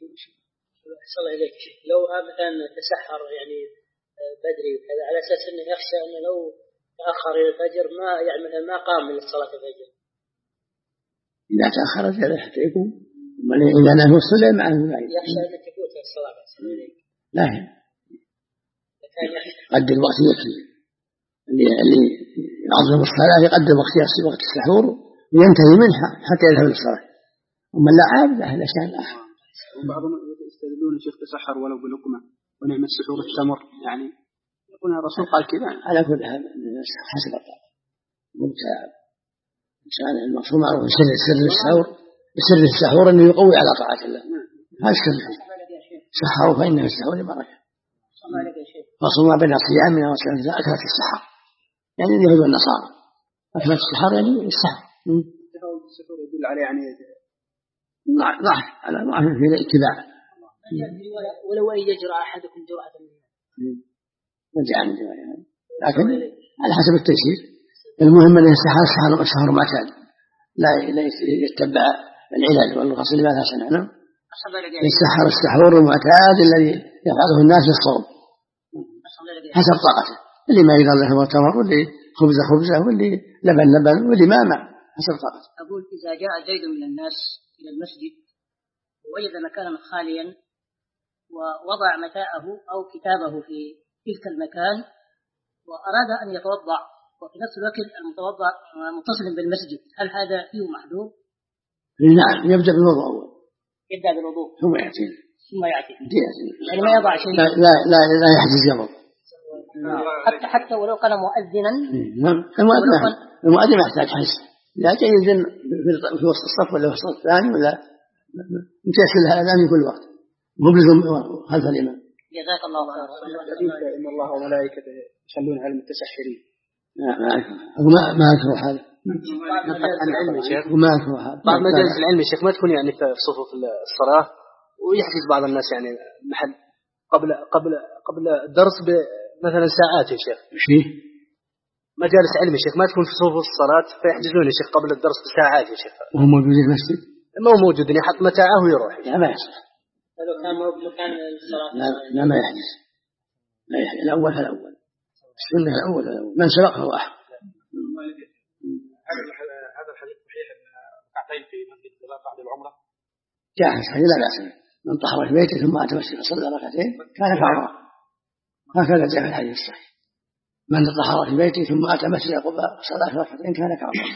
أحسن الله إليك شيخ، لو مثلا تسحر يعني بدري وكذا على أساس أنه يخشى أنه لو تأخر إلى الفجر ما يعمل ما قام من صلاة الفجر. إذا تأخر زيادة حتى يقوم، إذا نام الصلاة معه يخشى أن تفوت الصلاة. لا قدر الوقت يكفي، اللي اللي يعظم الصلاة يقدر وقتها وقت السحور وينتهي منها حتى يذهب للصلاة. ومن لا عاب له الأشياء الآخرة. وبعضهم يستدلون الشيخ تسحر ولو بلقمة ونعم السحور التمر، يعني يقول الرسول قال كذا. على كل حال حسب الطاقة مبتع إنسان المفهوم معروف سر سر السحور، سر السحور أنه يقوي على طاعة الله، هذا السر. سحروا فإنه السحور بركة. فصل ما بين صيامنا وصيامنا أكلت السحر، يعني اليهود والنصارى أكلت السحر يعني السحر. السحور يدل عليه يعني ضعف على ضعف في الاتباع. ولو أن يجرى أحدكم جرعة ما جاء عن جرعة، لكن على حسب التيسير. المهم أن السحر السحر السحر معتاد، لا لا يتبع العلاج والغسل ما لا سنعلم. السحر السحور المعتاد الذي يفعله الناس للصوم حسب طاقته، اللي ما يقدر له تمر واللي خبز خبزه واللي لبن لبن واللي ما مع حسب طاقته. أقول إذا جاء زيد من الناس إلى المسجد ووجد مكانا خاليا ووضع متاعه أو كتابه في تلك المكان وأراد أن يتوضأ وفي نفس الوقت المتوضأ متصل بالمسجد، هل هذا فيه محذور؟ نعم، يبدأ بالوضوء أول. يبدأ بالوضوء ثم يأتي. ثم يأتي. يعني ما يضع شيء. لا لا لا, لا يحجز يضع. حتى حتى ولو كان مؤذنا. نعم. المؤذن المؤذن ما يحتاج حجز. لا جاي يزن في وسط الصف ولا في الصف الثاني ولا متيسر لها الأذان في كل وقت. مبلغ خلف الإمام. جزاك الله خيرا. إن الله وملائكته يصلون على المتسحرين. ما ما أذكر هذا. العلم يا شيخ. وما أذكر هذا. بعض مجالس العلم يا شيخ ما تكون يعني في صفوف الصلاة ويحجز بعض الناس يعني محل قبل قبل قبل الدرس مثلا ساعات يا شيخ. شيء مجالس علم يا شيخ ما تكون في صفوف الصلاة فيحجزون يا شيخ قبل الدرس بساعات يا شيخ. وهم موجودين في المسجد؟ ما هو موجود، يحط متاعه ويروح. لا ما يصح. هذا كان مكان الصلاة. لا, لا ما يحجز. لا يحجز. الأول فالأول. السنة الأول فالأول. من سبق هو أحق. هذا الحديث صحيح أن ركعتين في مسجد الصلاة بعد العمرة؟ جاهز حديث لا بأس به. من طهر في بيته ثم أتى مسجد فصلى ركعتين كان كعمرة. هكذا جاء في الحديث الصحيح. من طهر في بيته ثم أتى مسجد قباء فصلى ركعتين كان كعمرة.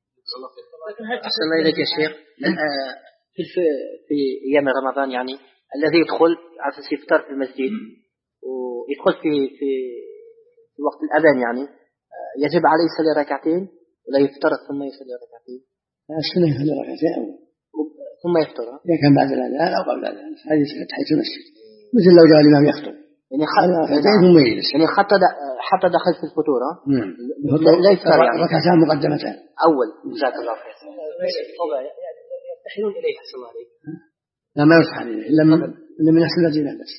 أحسن إليك يا شيخ. في في أيام رمضان يعني الذي يدخل على أساس يفطر في المسجد ويدخل في في في وقت الأذان يعني يجب عليه يصلي ركعتين ولا يفطر ثم يصلي ركعتين؟ لا السنة يصلي ركعتين أول ثم يفطر. إذا كان بعد الأذان أو قبل الأذان هذه تحية المسجد مثل لو جاء الإمام يخطب يعني ركعتين ثم يجلس يعني حتى حتى دخل في الفطور. نعم لا يفطر يعني ركعتان مقدمتان أول. جزاك الله خير. يفتحون إليه أحسن الله عليك. لا ما يفتح عليه إلا من إلا من أحسن المدينة بس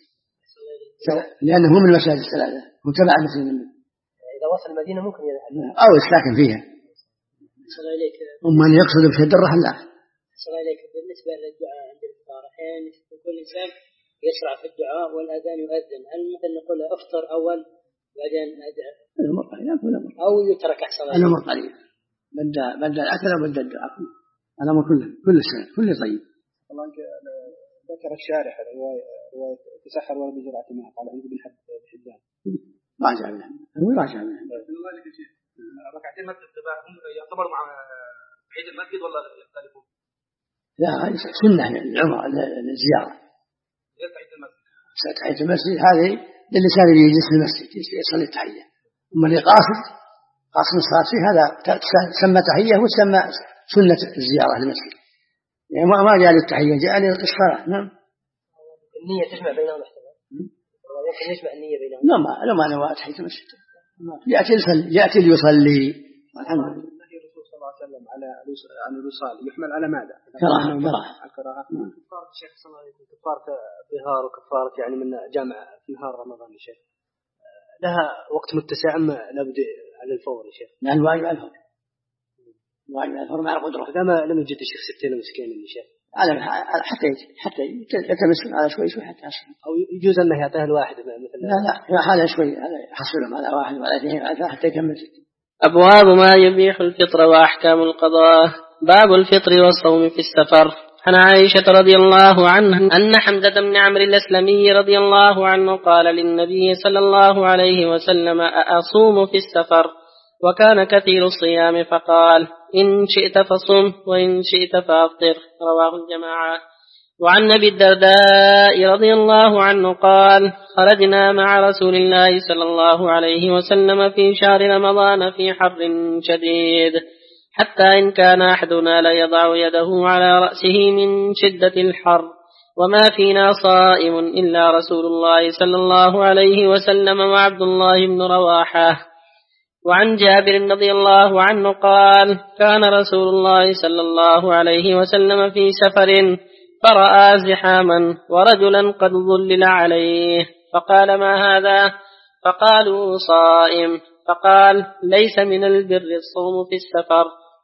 لأنه هو من المساجد الثلاثة هو تبع المسجد منه. إذا وصل المدينة ممكن يذهب أو الساكن فيها. أحسن الله عليك. ومن يقصد بشد الرحل لا. أحسن الله عليك. بالنسبة للدعاء عند الإفطار أحيانا يكون الإنسان يشرع في الدعاء والأذان يؤذن، هل مثل نقول أفطر أول بعدين أدعى؟ الأمر قليل أو يترك أحسن الله. الأمر قليل. بدأ بدأ الأكل وبدأ الدعاء. الأمر كله كل سنة كل طيب. الله ذكر الشارح رواية رواية تسحر ولا بجرعة ماء قال عند بن حبان. راجع منها. هو راجع منها. ركعتين مسجد الصباح يعتبر مع عيد المسجد ولا يختلفون؟ لا هذه سنة العمرة الزيارة. غير عيد المسجد. تحية المسجد هذه للإنسان اللي يجلس في المسجد يصلي التحية. أما اللي قاصد قاصد الصلاة فيه هذا تسمى تحية وتسمى سنة الزيارة للمسجد. يعني ما جاء للتحية جاء للصلاة. نعم. النية تجمع بينهم احتمال. ممكن يجمع النية بينهم. لا ما لا ما نوى تحية المسجد. يأتي يصلي يأتي ليصلي. الحمد لله. النبي الرسول صلى الله عليه وسلم على عن الوصال يحمل على ماذا؟ كراهة كراهة. الكراهة. كفارة الشيخ صلى الله عليه وسلم كفارة بهار وكفارة يعني من جامع في نهار رمضان يا شيخ. لها وقت متسع أم لابد على الفور يا شيخ؟ لا الواجب على الفور. الواجب على الفور مع القدرة. إذا ما لم يجد الشيخ ستين مسكين يا شيخ. على حتى حتى يتمسك على شوي شوي حتى يصل. أو يجوز أنه يعطيها الواحد مثل. لا لا هذا شوي هذا يحصلهم على واحد ولا اثنين على حتى يكمل ستين. أبواب ما يبيح الفطر وأحكام القضاء. باب الفطر والصوم في السفر. عن عائشة رضي الله عنها أن حمزة بن عمرو الأسلمي رضي الله عنه قال للنبي صلى الله عليه وسلم أصوم في السفر وكان كثير الصيام فقال إن شئت فصم وإن شئت فأفطر. رواه الجماعة. وعن أبي الدرداء رضي الله عنه قال خرجنا مع رسول الله صلى الله عليه وسلم في شهر رمضان في حر شديد حتى إن كان أحدنا لا يضع يده على رأسه من شدة الحر وما فينا صائم إلا رسول الله صلى الله عليه وسلم وعبد الله بن رواحة. وعن جابر رضي الله عنه قال كان رسول الله صلى الله عليه وسلم في سفر فرأى زحاما ورجلا قد ظلل عليه فقال ما هذا؟ فقالوا صائم. فقال ليس من البر الصوم في السفر.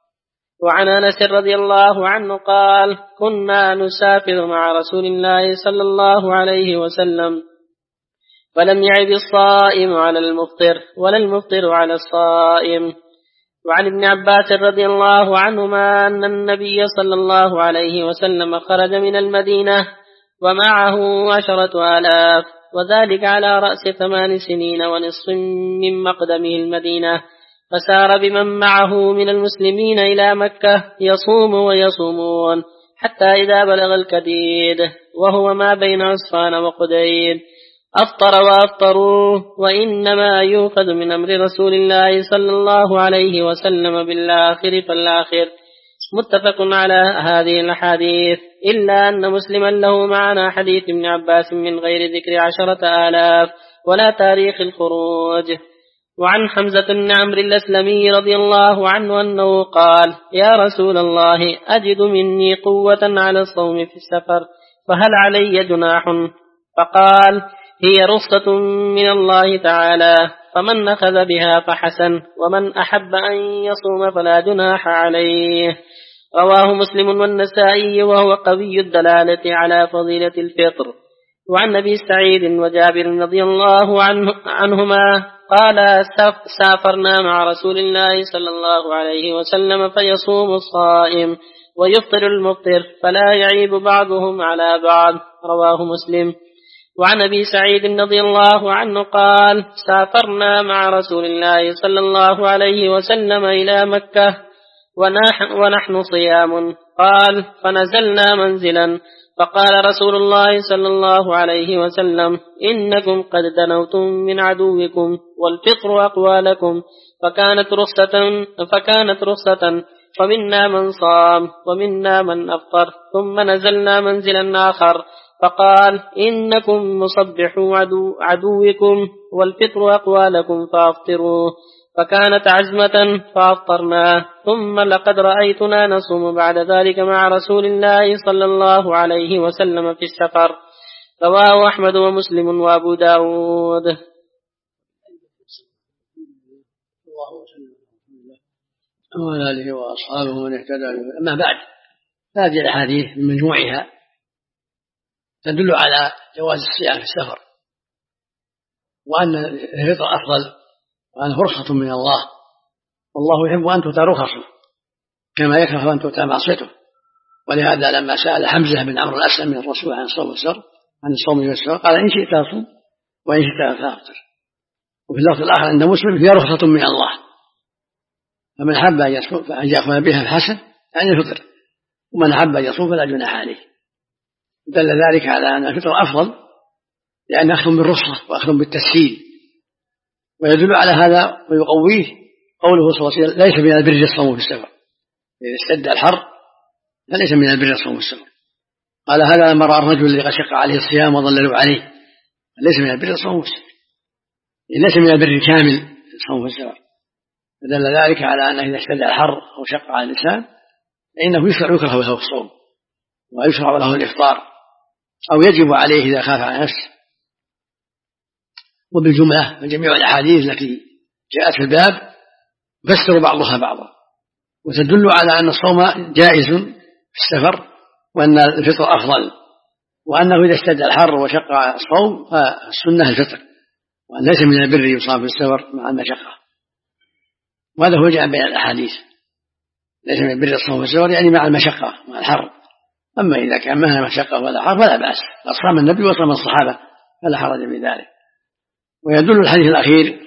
وعن أنس رضي الله عنه قال كنا نسافر مع رسول الله صلى الله عليه وسلم ولم يعب الصائم على المفطر ولا المفطر على الصائم. وعن ابن عباس رضي الله عنهما أن النبي صلى الله عليه وسلم خرج من المدينة ومعه عشرة آلاف وذلك على رأس ثمان سنين ونصف من مقدمه المدينة فسار بمن معه من المسلمين إلى مكة يصوم ويصومون حتى إذا بلغ الكديد وهو ما بين عصفان وقديد أفطر وأفطروا وإنما يؤخذ من أمر رسول الله صلى الله عليه وسلم بالآخر فالآخر. متفق على هذه الأحاديث إلا أن مسلما له معنا حديث ابن عباس من غير ذكر عشرة آلاف ولا تاريخ الخروج. وعن حمزة بن عمرو الأسلمي رضي الله عنه أنه قال يا رسول الله أجد مني قوة على الصوم في السفر فهل علي جناح؟ فقال: هي رخصة من الله تعالى، فمن أخذ بها فحسن، ومن أحب أن يصوم فلا جناح عليه. رواه مسلم والنسائي، وهو قوي الدلالة على فضيلة الفطر. وعن أبي سعيد وجابر رضي الله عنه عنهما قال: سافرنا مع رسول الله صلى الله عليه وسلم فيصوم الصائم ويفطر المفطر فلا يعيب بعضهم على بعض. رواه مسلم. وعن أبي سعيد رضي الله عنه قال: سافرنا مع رسول الله صلى الله عليه وسلم إلى مكة ونحن صيام. قال: فنزلنا منزلا، فقال رسول الله صلى الله عليه وسلم: إنكم قد دنوتم من عدوكم والفطر أقوالكم، فكانت رخصة فكانت رخصة فمنا من صام ومنا من أفطر. ثم نزلنا منزلا آخر، فقال: إنكم مصبحوا عدو عدوكم والفطر أقوالكم فأفطروا، فكانت عزمة فأفطرنا. ثم لقد رأيتنا نصوم بعد ذلك مع رسول الله صلى الله عليه وسلم في السفر. رواه أحمد ومسلم وأبو داود. وعلى آله وأصحابه من اهتدى. أما بعد، هذه الأحاديث من مجموعها تدل على جواز الصيام في السفر، وأن الفطر أفضل، وأنه رخصة من الله، والله يحب أن تؤتى رخصه كما يكره أن تؤتى معصيته. ولهذا لما سأل حمزة بن عمرو الأسلم من الرسول عن الصوم والسفر عن الصوم والسفر قال: إن شئت أصوم وإن شئت فأفطر. وفي اللفظ الآخر عند مسلم: هي رخصة من الله، فمن حب أن يأخذ بها الحسن يعني الفطر، ومن حب أن يصوم فلا جناح عليه. دل ذلك على أن الفطر أفضل، لأن أخذ بالرخصة وأخذ بالتسهيل. ويدل على هذا ويقويه قوله صلى الله عليه وسلم: ليس من البر الصوم في السفر. إذا اشتد الحر فليس من البر الصوم في السفر. قال هذا لما رأى الرجل الذي شق عليه الصيام وظللوا عليه، ليس من البر الصوم في السفر، ليس من البر الكامل الصوم في السفر. فدل ذلك على أنه إذا اشتد الحر أو شق على الإنسان فإنه يشرع يكره له الصوم ويشرع له الإفطار، أو يجب عليه إذا خاف على نفسه. وبالجملة فجميع الأحاديث التي جاءت في الباب تفسر بعضها بعضا، وتدل على أن الصوم جائز في السفر، وأن الفطر أفضل، وأنه إذا اشتد الحر وشق الصوم فالسنة الفطر، وأن ليس من البر يصام في السفر مع المشقة. وهذا هو جاء بين الأحاديث، ليس من البر الصوم في السفر يعني مع المشقة مع الحر. أما إذا كان معها مشقة ولا حر فلا بأس، صام النبي وصام الصحابة فلا حرج في ذلك. ويدل الحديث الأخير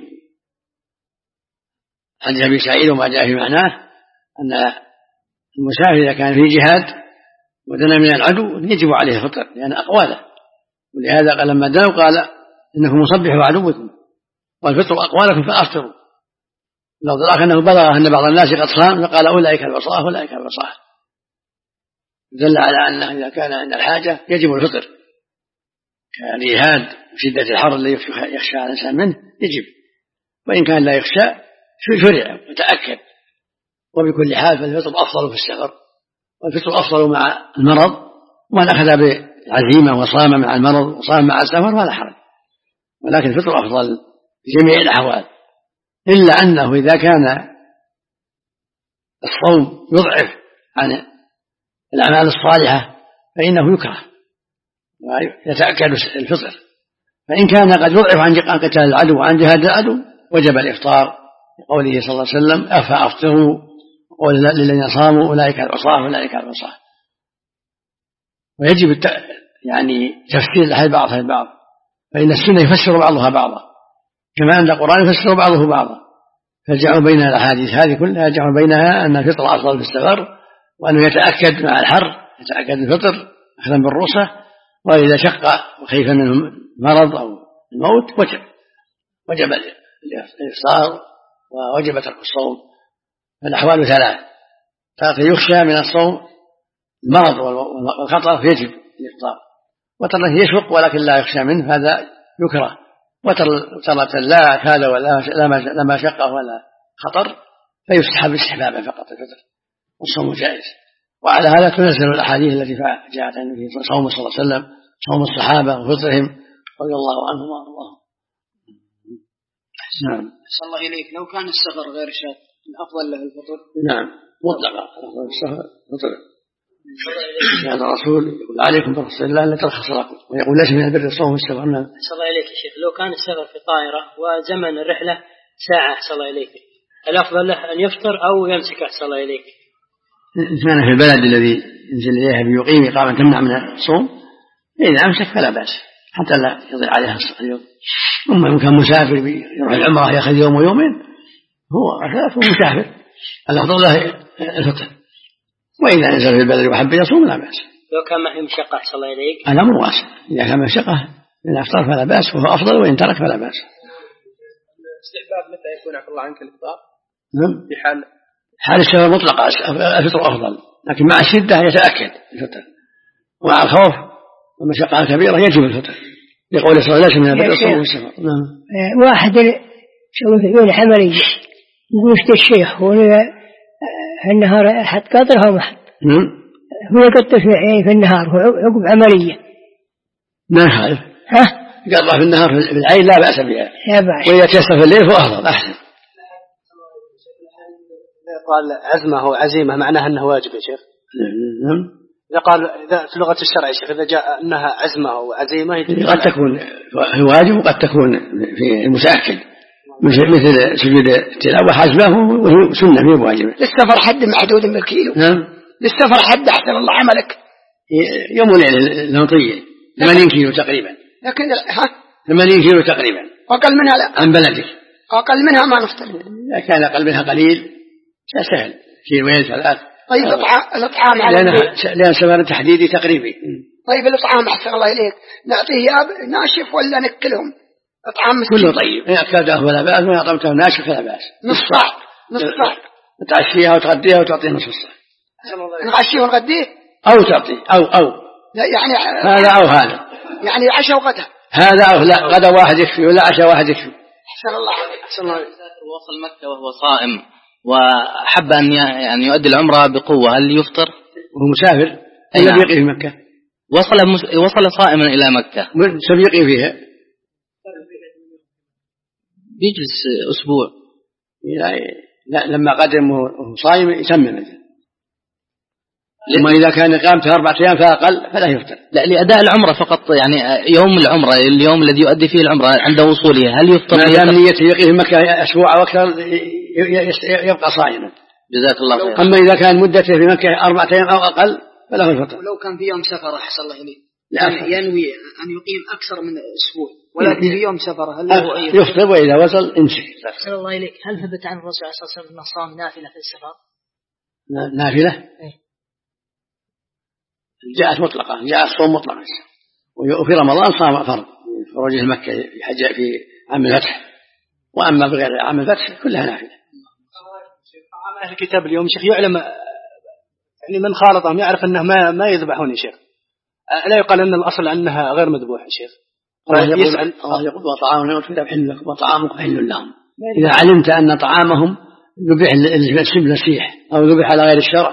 حديث أبي سعيد وما جاء في معناه أن المسافر إذا كان في جهاد ودنا من العدو يجب عليه الفطر لأن أقواله، ولهذا قال لما دنوا قال: إنكم مصبحوا عدوكم والفطر أقوالكم فأفطروا. لو ذلك أنه بلغ أن بعض الناس قد صام فقال: أولئك العصاة أولئك العصاة. دل على أنه إذا كان عند الحاجة يجب الفطر، كالجهاد وشدة الحر الذي يخشى على الإنسان منه يجب، وإن كان لا يخشى شرع وتأكد. وبكل حال فالفطر أفضل في السفر، والفطر أفضل مع المرض، ومن أخذ بالعزيمة وصام مع المرض وصام مع السفر ولا حرج، ولكن الفطر أفضل في جميع الأحوال، إلا أنه إذا كان الصوم يضعف عن الأعمال الصالحة فإنه يكره ويتأكد الفطر. فإن كان قد يضعف عن قتال العدو وعن جهاد العدو وجب الإفطار، لقوله صلى الله عليه وسلم: أفأفطروا وقول للذين صاموا أولئك العصاة أولئك العصاة. ويجب الت... يعني تفسير الأحاديث بعضها البعض، فإن السنة يفسر بعضها بعضا كما أن القرآن يفسر بعضه بعضا، فالجمع بين الأحاديث هذه كلها يجمع بينها أن الفطر أفضل في السفر، وأنه يتأكد مع الحر يتأكد الفطر أخذا بالرخصة، وإذا شق وخيف منه مرض أو الموت وجب وجب الإفطار ووجب ترك الصوم. فالأحوال ثلاث: فقد يخشى من الصوم المرض والخطر فيجب الإفطار، وترى يشق ولكن لا يخشى منه هذا يكره، وترى لا هذا ولا لا مشقة ولا خطر فيستحب استحبابا فقط الفطر، والصوم جائز. وعلى هذا تنزل الأحاديث التي جاءت عنه في صوم صلى الله عليه وسلم، صوم الصحابة وفطرهم رضي الله عنهم وارضاهم. نعم. أحسن الله إليك، لو كان السفر غير شاق الأفضل له الفطر؟ نعم مطلقا الأفضل السفر فطر، لأن الرسول يقول عليكم برخص الله لا ترخص لكم، ويقول ليس من البر الصوم والسفر. نعم. أحسن الله إليك يا شيخ، لو كان السفر في طائرة وزمن الرحلة ساعة أحسن الله إليك، الأفضل له أن يفطر أو يمسك أحسن الله إليك؟ إن كان في البلد الذي ينزل إليها بيقيم إقامة تمنع من الصوم إذا أمسك فلا بأس حتى لا يضيع عليها اليوم. أما إن كان مسافر يروح العمرة يأخذ يوم ويومين هو أخلاف مسافر الأفضل له الفطر، وإذا نزل في البلد وحب يصوم لا بأس. لو كان ما هي مشقة أحسن الله إليك؟ الأمر واسع، إذا كان مشقة إن أفطر فلا بأس وهو أفضل، وإن ترك فلا بأس. استحباب متى يكون عفى الله عنك الإفطار؟ نعم. في حال حال السفر مطلقة الفطر أفضل، لكن مع الشدة يتأكد الفطر، ومع الخوف والمشقة الكبيرة يجب الفطر، يقول صلى الله عليه وسلم من البر الصوم والسفر. نعم. واحد يسوي حملية يقول الشيخ هو في النهار حد قطرها وما حد هو يقطر في النهار هو عقب عملية ما يخالف، ها قطرها في النهار في العين لا بأس بها، وإذا تيسر في الليل فأفضل أحسن. قال عزمه وعزيمة معناها أنه واجب يا شيخ؟ نعم. إذا قال إذا في لغة الشرع يا شيخ إذا جاء أنها عزمة وعزيمة قد تكون في واجب وقد تكون في المتأكد، مثل مثل سجود التلاوة حسبه وهي سنة فيه واجبة. للسفر حد محدود بالكيلو. نعم. للسفر حد أحسن الله عملك يوم وليلة نوطية ثمانين كيلو تقريبا. لكن ها ثمانين كيلو تقريبا. أقل منها لا. عن بلدك. أقل منها ما نفترض. إذا كان أقل منها قليل سهل كيلوين ثلاث. طيب الإطعام على لأن سفر تحديدي تقريبي. طيب الإطعام أحسن الله إليك نعطيه ناشف ولا نكلهم؟ إطعام كله طيب، إن أكلته فلا بأس وإن أطعمته ناشف فلا بأس. نص صاع نص صاع تعشيها وتغديها وتعطيه نصف الصاع. نعشيه ونغديه أو تعطيه أو أو لا يعني هذا أو هذا، يعني عشاء وغدا هذا أو لا غدا واحد يكفي ولا عشاء واحد يكفي. أحسن الله أحسن الله. وصل مكة وهو صائم وحب أن يعني يؤدي العمرة بقوة، هل يفطر وهو مسافر؟ أين يقي في مكة؟ وصل مس... وصل صائما إلى مكة، سبيقي فيها بيجلس أسبوع. لا لما قدم وهو صائم يتمم، لما إذا كان إقامته أربعة أيام فأقل فلا يفطر. لا لأداء العمرة فقط، يعني يوم العمرة اليوم الذي يؤدي فيه العمرة عند وصوله هل يفطر؟ ما دام نيته يقي في مكة أسبوع أو أكثر يبقى صائما. جزاك الله خير. أما إذا كان مدته في مكة أربعة أيام أو أقل فله الفطر. ولو كان في يوم سفر أحسن الله إليه يعني ينوي أن يقيم أكثر من أسبوع ولكن في يوم سفر هل له أي يفطر؟ وإذا وصل امسك. أحسن الله إليك، هل ثبت عن الرسول صلى الله عليه وسلم أنه صام نافلة في السفر؟ نافلة؟ إيه؟ جاءت مطلقة، جاءت صوم مطلقة، وفي رمضان صام فرض خروجه مكة في حج في عام الفتح، وأما بغير عام الفتح كلها نافلة. أهل الكتاب اليوم شيخ يعلم يعني من خالطهم يعرف أنه ما ما يذبحون يا شيخ، لا يقال أن الأصل أنها غير مذبوحة يا شيخ. يسأل الله يقول وطعامهم حل لكم وطعامكم حل لهم. إذا علمت أن طعامهم ذبح للمسيح أو ذبح على غير الشرع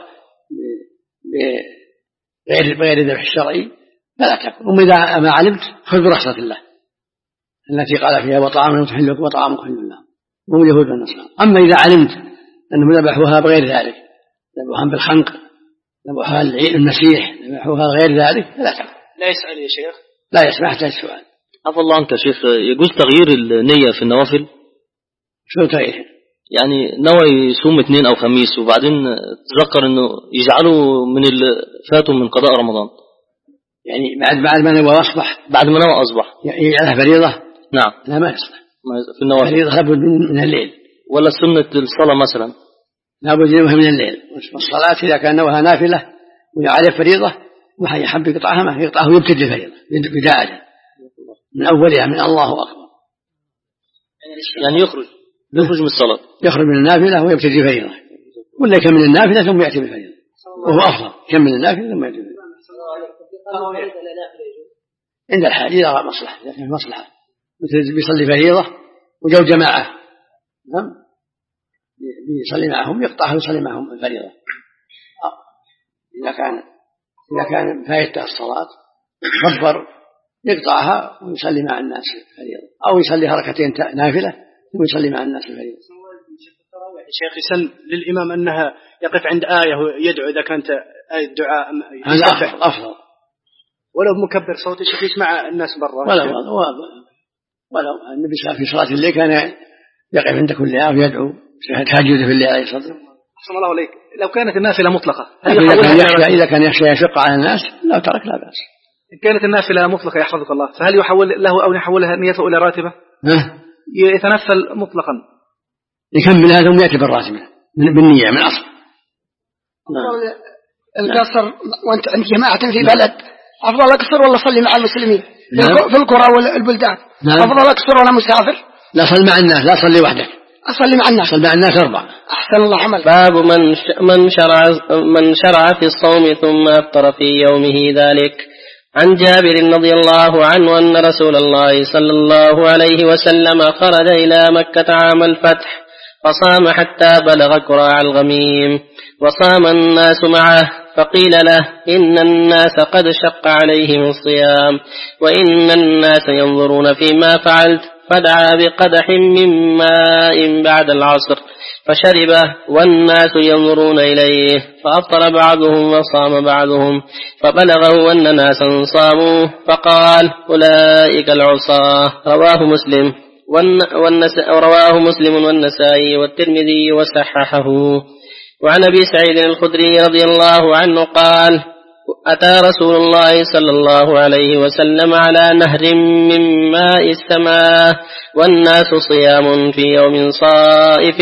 غير غير الذبح الشرعي فلا تأكل. وإذا ما علمت خذ برخصة الله التي قال فيها وطعامهم حل لكم وطعامكم حل لهم هم اليهود والنصارى. أما إذا علمت أنهم ذبحوها بغير ذلك، ذبحوها بالخنق، ذبحوها المسيح، ذبحوها غير ذلك فلا تأكل. لا يسأل يا شيخ، لا يسمح حتى السؤال. عفوا الله عنك يا شيخ، يجوز تغيير النية في النوافل؟ شو تغيير؟ يعني نوى يصوم اثنين أو خميس وبعدين تذكر إنه يجعله من اللي فاتوا من قضاء رمضان، يعني بعد بعد ما نوى أصبح، بعد ما نوى أصبح يجعلها فريضة؟ نعم. لا ما يصلح في النوافل. فريضة لابد من الليل، ولا سنة الصلاة مثلا لابد ينوها من الليل. والصلاة إذا كان نوها نافلة وعليه فريضة وحي يحب يقطعها ما يقطعه ويبتدي الفريضة بداية من أولها من الله أكبر، يعني يخرج يخرج من الصلاة، يخرج من النافلة ويبتدي فريضة، ولا يكمل النافلة ثم يأتي بالفريضة وهو أفضل، يكمل النافلة ثم يأتي بالفريضة عند الحاجة إذا مصلحة، إذا كان مصلحة مثل بيصلي فريضة وجو جماعة بيصلي معهم يقطعها ويصلي معهم الفريضة، إذا كان إذا كان فايته الصلاة كبر يقطعها ويصلي مع الناس الفريضة، أو يصلي ركعتين نافلة ويصلي مع الناس الفريضة. شيخ يسن للإمام أنها يقف عند آية ويدعو إذا كانت آية الدعاء هذا أفضل, أفضل ولو مكبر صوت الشيخ يسمع الناس برا. ولو ولو النبي صلى الله عليه وسلم في صلاة الليل كان يقف عند كل آية ويدعو تهجد في الليل عليه الصلاة والسلام. أحسن الله عليك. لو كانت النافلة مطلقة إذا كان يخشى إذا كان يخشى يشق على الناس لا ترك لا بأس. إن كانت النافلة مطلقة يحفظك الله فهل يحول له أو يحولها نيته إلى راتبة؟ يتنفل مطلقا يكمل هذا ويأتي بالراتبة بالنية من أصل. القصر وأنت عند جماعة في بلد أفضل أقصر ولا صلي مع المسلمين في القرى والبلدان؟ أفضل أقصر ولا مسافر؟ لا صلي مع الناس لا صلي وحدك. أصلي مع الناس. صلي مع الناس أربع. أحسن الله عمل. باب من من شرع من شرع في الصوم ثم أفطر في يومه ذلك. عن جابر رضي الله عنه أن رسول الله صلى الله عليه وسلم خرج إلى مكة عام الفتح فصام حتى بلغ كراع الغميم وصام الناس معه فقيل له إن الناس قد شق عليهم الصيام وإن الناس ينظرون فيما فعلت فدعا بقدح من ماء بعد العصر فشربه والناس ينظرون إليه فأفطر بعضهم وصام بعضهم فبلغه أن ناسا صاموا فقال أولئك العصاة. رواه مسلم رواه مسلم والنسائي والترمذي وصححه. وعن أبي سعيد الخدري رضي الله عنه قال أتى رسول الله صلى الله عليه وسلم على نهر من ماء السماء والناس صيام في يوم صائف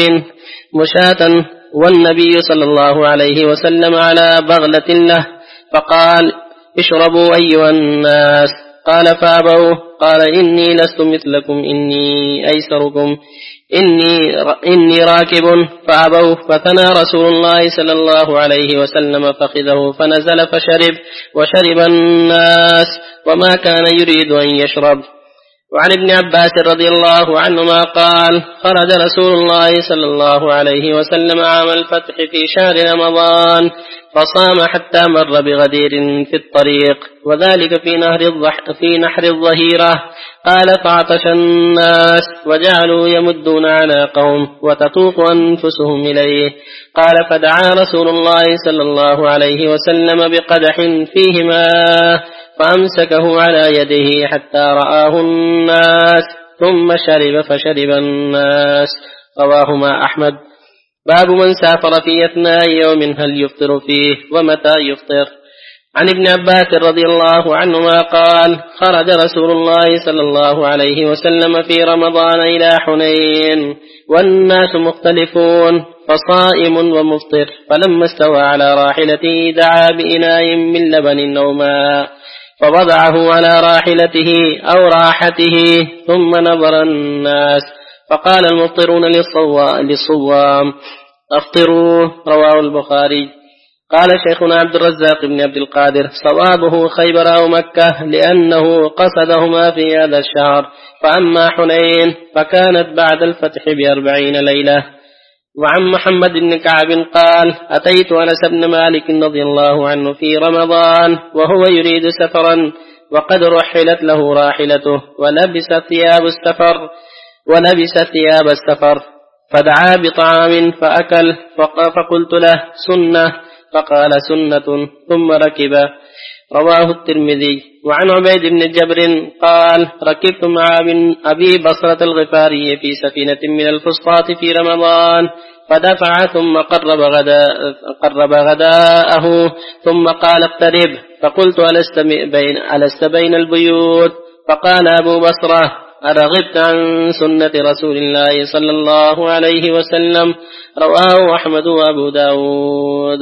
مشاة والنبي صلى الله عليه وسلم على بغلة له فقال اشربوا أيها الناس قال فأبوا قال إني لست مثلكم إني أيسركم إني, إني راكب فأبوا فثنى رسول الله صلى الله عليه وسلم فخذه فنزل فشرب وشرب الناس وما كان يريد أن يشرب. وعن ابن عباس رضي الله عنهما قال خرج رسول الله صلى الله عليه وسلم عام الفتح في شهر رمضان فصام حتى مر بغدير في الطريق وذلك في نهر الضح في نحر الظهيرة. قال فعطش الناس وجعلوا يمدون عناقهم وتطوق أنفسهم إليه. قال فدعا رسول الله صلى الله عليه وسلم بقدح فيه ماء فأمسكه على يده حتى رآه الناس ثم شرب فشرب الناس. رواهما أحمد. باب من سافر في أثناء يوم هل يفطر فيه ومتى يفطر. عن ابن عباس رضي الله عنهما قال خرج رسول الله صلى الله عليه وسلم في رمضان إلى حنين والناس مختلفون فصائم ومفطر فلما استوى على راحلته دعا بإناء من لبن أو ماء فوضعه على راحلته أو راحته ثم نظر الناس فقال المفطرون للصوام أفطروا. رواه البخاري. قال شيخنا عبد الرزاق بن عبد القادر صوابه خيبر أو مكة لأنه قصدهما في هذا الشهر فأما حنين فكانت بعد الفتح بأربعين ليلة. وعن محمد بن كعب قال أتيت أنس بن مالك رضي الله عنه في رمضان وهو يريد سفرا وقد رحلت له راحلته ولبس ثياب السفر ولبس ثياب السفر فدعا بطعام فأكل فقلت له سنة فقال سنة ثم ركب. رواه الترمذي. وعن عبيد بن جبر قال ركبت مع أبي بصرة الغفاري في سفينة من الفسطاط في رمضان فدفع ثم قرب, غدا قرب غداءه ثم قال اقترب فقلت ألست بين, ألست بين البيوت فقال أبو بصرة أرغبت عن سنة رسول الله صلى الله عليه وسلم. رواه أحمد وأبو داود.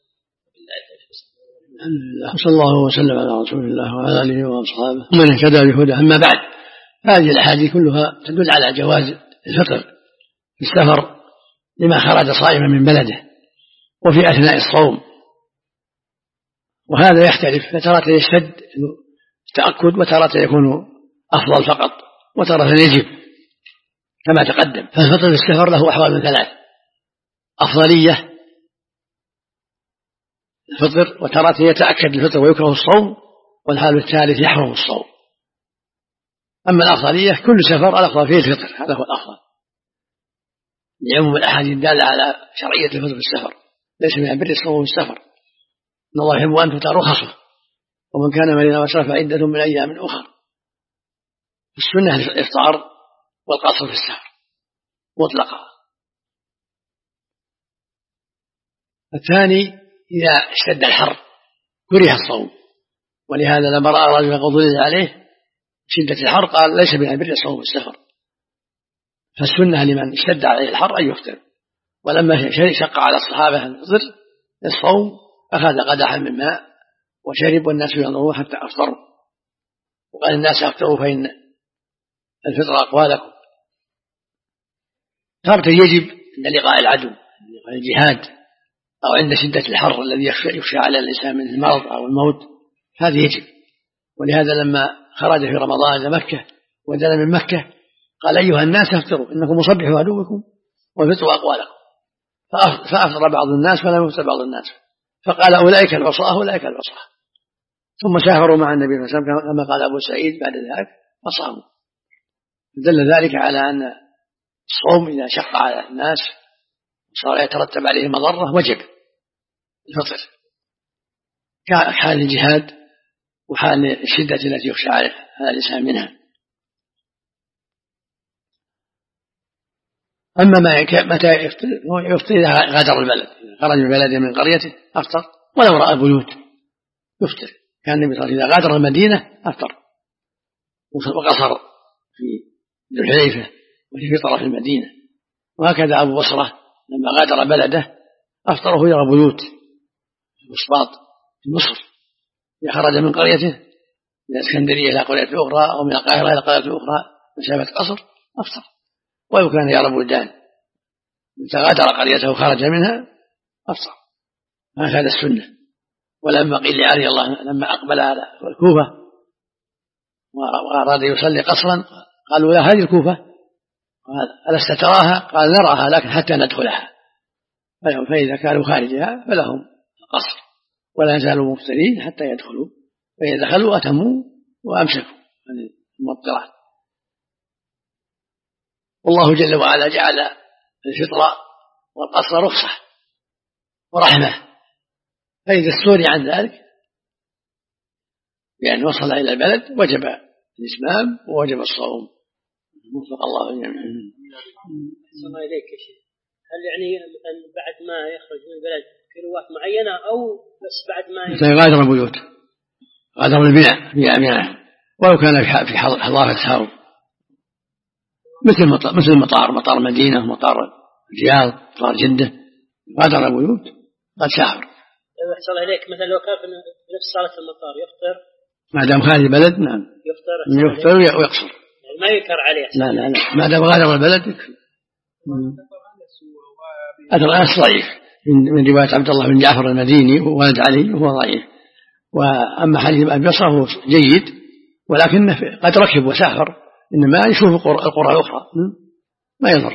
صلى الله وسلم على رسول الله وعلى آله وأصحابه ومن اهتدى بهداه. أما بعد هذه الأحاديث كلها تدل على جواز الفطر في السفر لما خرج صائما من بلده وفي أثناء الصوم وهذا يختلف فترة يشتد التأكد وترى يكون أفضل فقط وترى يجب كما تقدم. فالفطر في السفر له أحوال ثلاث: أفضلية الفطر، وتارة يتأكد الفطر ويكره الصوم، والحال الثالث يحرم الصوم. أما الأفضلية كل سفر الأفضل فيه الفطر، هذا هو الأفضل لعموم الأحاديث الدالة على شرعية الفطر في السفر. ليس من البر الصوم في السفر، إن الله يحب أن تؤتى رخصه، ومن كان مريضا وسافر فعدة من أيام أخرى. السنة الإفطار والقصر في السفر مطلقة. الثاني إذا اشتد الحر كره الصوم، ولهذا لما رأى رجلا قد ظلل عليه شدة الحر قال ليس من البر الصوم في السفر. فالسنة لمن اشتد عليه الحر أن يفطر. ولما شق على الصحابة الفطر الصوم أخذ قدحا من ماء وشرب والناس ينظرون حتى أفطروا، وقال الناس أفطروا فإن الفطر أقوى لكم. تارة يجب عند لقاء العدو، عند الجهاد، أو عند شدة الحر الذي يخشى على الإنسان من المرض أو الموت، هذا يجب. ولهذا لما خرج في رمضان إلى مكة ودنا من مكة قال أيها الناس افطروا إنكم مصبحوا عدوكم والفطر أقوى لكم، فأفطر بعض الناس ولم يفطر بعض الناس، فقال أولئك العصاة أولئك العصاة. ثم سافروا مع النبي صلى الله عليه وسلم كما قال أبو سعيد بعد ذلك فصاموا. دل ذلك على أن الصوم إذا شق على الناس صار يترتب عليه مضرة وجب الفطر، كحال الجهاد وحال الشدة التي يخشى على الإنسان منها. أما ما متى يفطر هو يفطر إذا غادر البلد، خرج من بلده من قريته أفطر، ولو رأى البيوت يفطر. كان النبي صلى الله عليه وسلم إذا غادر المدينة أفطر وقصر في ذو الحليفة وفي فطرة في المدينة. وهكذا أبو بصرة لما غادر بلده أفطره إلى بيوت في الوسطاط في مصر، إذا خرج من قريته من الإسكندرية إلى قرية أخرى أو من القاهرة إلى قرية أخرى مسافة قصر أفطر. ولو كان يرى بلدان إذا غادر قريته وخرج منها أفطر. هكذا السنة. ولما قيل لعلي الله لما أقبل على الكوفة وأراد يصلي قصرا قالوا لا هذه الكوفة ألست تراها؟ قال نراها لكن حتى ندخلها، فإذا كانوا خارجها فلهم القصر ولا يزالوا مفطرين حتى يدخلوا، فإذا دخلوا أتموا وأمسكوا عن المفطرات. والله جل وعلا جعل الفطر والقصر رخصة ورحمة، فإذا استغني عن ذلك بأن وصل إلى البلد وجب الإتمام ووجب الصوم. وفق الله جميعا. أحسن الله إليك يا شيخ، هل يعني مثلا بعد ما يخرج من البلد كيلوات معينة أو بس بعد ما يغادر البيوت، غادر البناء في أمينة، ولو كان في حضارة هاو مثل مطار مثل مطار مطار مدينة مطار الرياض مطار جدة، غادر البيوت قد سافر. أحسن الله إليك، مثلا لو كان في نفس صالة المطار يفطر ما دام خارج البلد؟ نعم يفطر يفطر ويقصر، يعني ما ينكر عليه. لا لا لا ما دام غادر البلد يكفي. أثر أنس ضعيف من رواية عبد الله بن جعفر المديني وولد علي وهو ضعيف. وأما حديث أبي بصرة هو جيد ولكنه قد ركب وسافر، إنما يشوف القرى الأخرى ما يضر.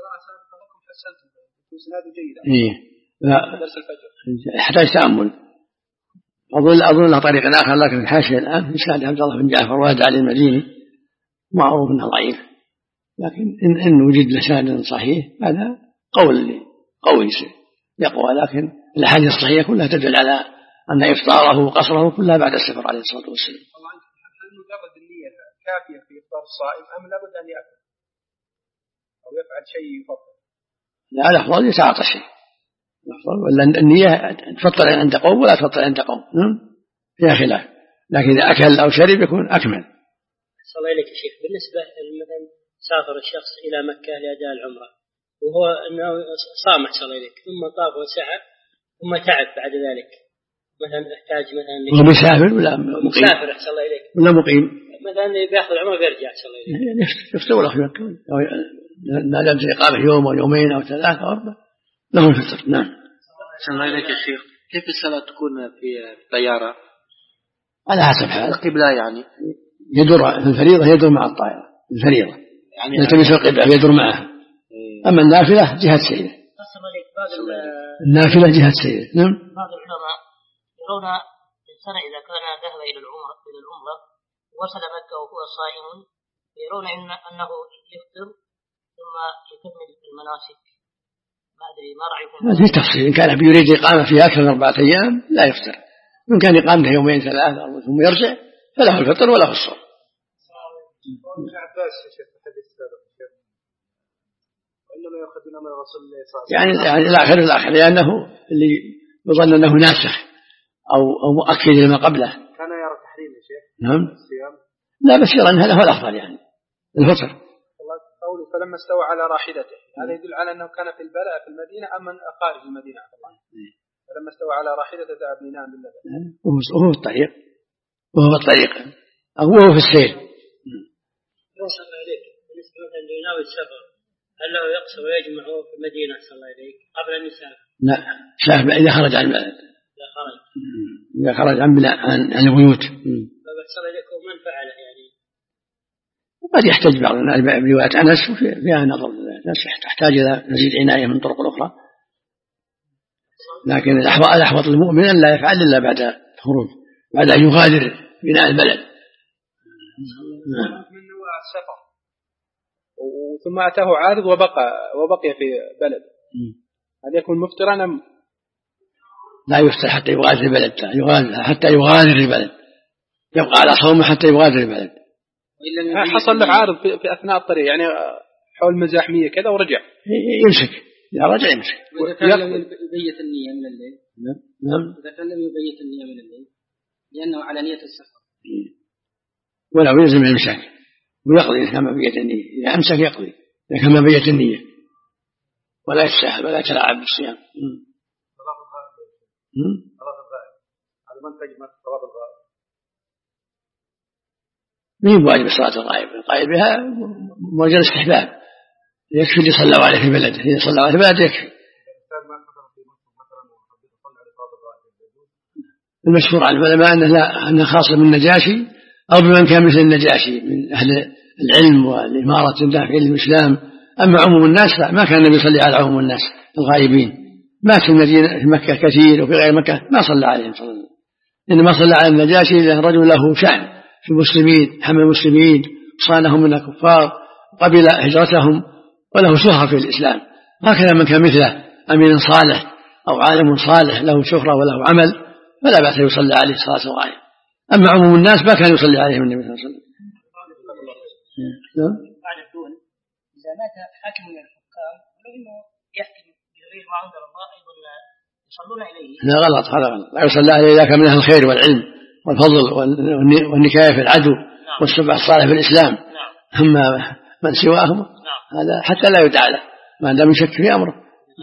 إيه لا يحتاج تأمل. أظن أظن له طريق آخر لكن الحاشية الآن في إسناد عبد الله بن جعفر وولد علي المديني معروف أنه ضعيف، لكن إن, إن وجد لسان صحيح هذا قول قوي يقوى. لكن الأحاديث الصحيحة كلها تدل على أن إفطاره وقصره كلها بعد السفر عليه الصلاة والسلام. هل مجرد النية كافية في إفطار الصائم أم لابد أن يأكل أو يفعل شيء يفضل؟ لا الأفضل يتعاطى شيء، الأفضل ولا النية تفطر عند قوم ولا تفطر عند قوم فيها خلاف، لكن إذا أكل أو شرب يكون أكمل. صلى الله عليك يا شيخ، بالنسبة مثلا سافر الشخص إلى مكة لأداء العمرة وهو أنه صام صلى الله عليك ثم طاف وسعى ثم تعب بعد ذلك، مثلا احتاج مثلا هو مسافر ولا مقيم؟ مسافر صلى الله عليك ولا مقيم؟ مثلا بياخذ العمرة ويرجع صلى الله عليك يعني يفطر ولا يأكل ما دام في إقامة يوم أو يومين أو ثلاثة أو أربعة له الفطر. نعم. صلى الله عليك يا شيخ، كيف الصلاة تكون في الطيارة؟ على حسب حال القبلة يعني يدور في الفريضة يدور مع الطائرة الفريضة يعني يلتمس القبلة يدور معها. أما النافلة جهة سيدة، النافلة جهة سيدة. نعم. بعض العلماء يرون الإنسان إذا كان ذهب إلى العمرة إلى العمرة وصل مكة وهو صائم يرون إن أنه يفطر ثم يكمل المناسك. ما أدري ما رأيكم؟ في تفصيل، إن كان يريد إقامة فيها أكثر من أربعة أيام لا يفطر، إن كان إقامته يومين ثلاثة ثم يرجع فله الفطر وله الصوم. يعني يعني الآخر الآخر لأنه اللي يظن أنه ناسخ أو أو مؤكد لما قبله. كان يرى تحريم يا شيخ. نعم. لا بس يرى أن هذا هو الأفضل يعني الفطر. الله قوله فلما استوى على راحلته هذا يدل على أنه كان في البلاء في المدينة أم خارج المدينة. فلما استوى على راحلته ذهب ينام بالليل. وهو في الطريق وهو في الطريق أو هو في السير. يوصل إليك بالنسبة مثلا لناوي السفر هل له يقصر ويجمع في المدينة صلى الله عليه قبل أن يسافر؟ لا سافر إذا خرج عن البلد. إذا خرج. إذا خرج عن بلاد عن عن البيوت. فبحصل إليك ومن فعله يعني. قد يحتاج بعض الناس برواية أنس وفيها نظر الناس تحتاج إلى مزيد عناية من طرق أخرى. لكن الأحوط المؤمن أن لا يفعل إلا بعد الخروج بعد أن يغادر بناء البلد. من نواة السفر ثم أتاه عارض وبقى وبقي في بلد هل يكون مفطرا أم لا يفطر حتى يغادر البلد يغادر حتى يغادر البلد يبقى على صومه حتى يغادر البلد. حصل له عارض في أثناء الطريق يعني حول مزاحمية كذا ورجع يمسك إذا رجع يمسك. وإذا كان لم يبيت النية من الليل. نعم. إذا كان لم يبيت النية من الليل لأنه على نية السفر. ولا يلزم الإمساك ويقضي كما بيت النية. إذا أمسك يقضي كما بيت النية ولا يتساهل ولا يتلاعب بالصيام. هذا من تجمع صلاة الغائب. مين واجب صلاة الغائب؟ الغائب بها موجب استحباب يكفي اللي صلوا عليه في بلده إذا صلوا عليه في بلده يكفي. المشهور عن العلماء أنه لا أنها خاصة بالنجاشي أو بمن كان مثل النجاشي من أهل العلم والإمارة داخل الإسلام. أما عموم الناس ما كان النبي يصلي على عموم الناس الغائبين. مات في المدينة في مكة كثير وفي غير مكة ما صلى عليهم صلى الله عليه وسلم. إنما صلى على النجاشي إذا رجل له شأن في المسلمين حمل المسلمين صانهم من الكفار قبل هجرتهم وله شهرة في الإسلام. هكذا من كان مثله أمين صالح أو عالم صالح له شهرة وله عمل فلا بأس يصلى عليه صلاة الغائب. أما عموم الناس ما كان يصلي عليهم النبي صلى الله عليه وسلم. بعد الدول إذا مات حاكم من الحكام فإنه يحكم بغير ما أنزل الله أيضا يصلون إليه. لا غلط هذا غلط. لا يصلى عليه إذا كان من أهل الخير والعلم والفضل والنكاية في العدو والسبع الصالح في الإسلام. أما من سواهم هذا حتى لا يدعى له ما دام يشك في أمره.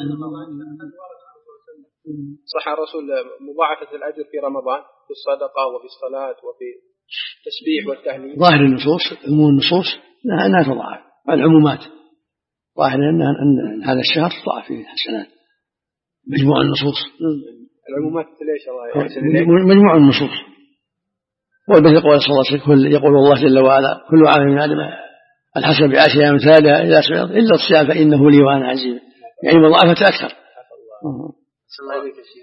صح الرسول مضاعفة الأجر في رمضان في الصدقة وفي الصلاة وفي التسبيح والتهليل. ظاهر النصوص عموم النصوص لا تضاعف العمومات ظاهر أن أن هذا الشهر تضاعف فيه الحسنات مجموع النصوص. العمومات ليش الله مجموع النصوص والبث يقول صلى الله عليه وسلم يقول الله جل وعلا كل عام من آدم الحسن بعشر أمثالها إذا سمعت إلا الصيام فإنه لي وأنا عزيز يعني مضاعفة أكثر. صلى الله عليه وسلم.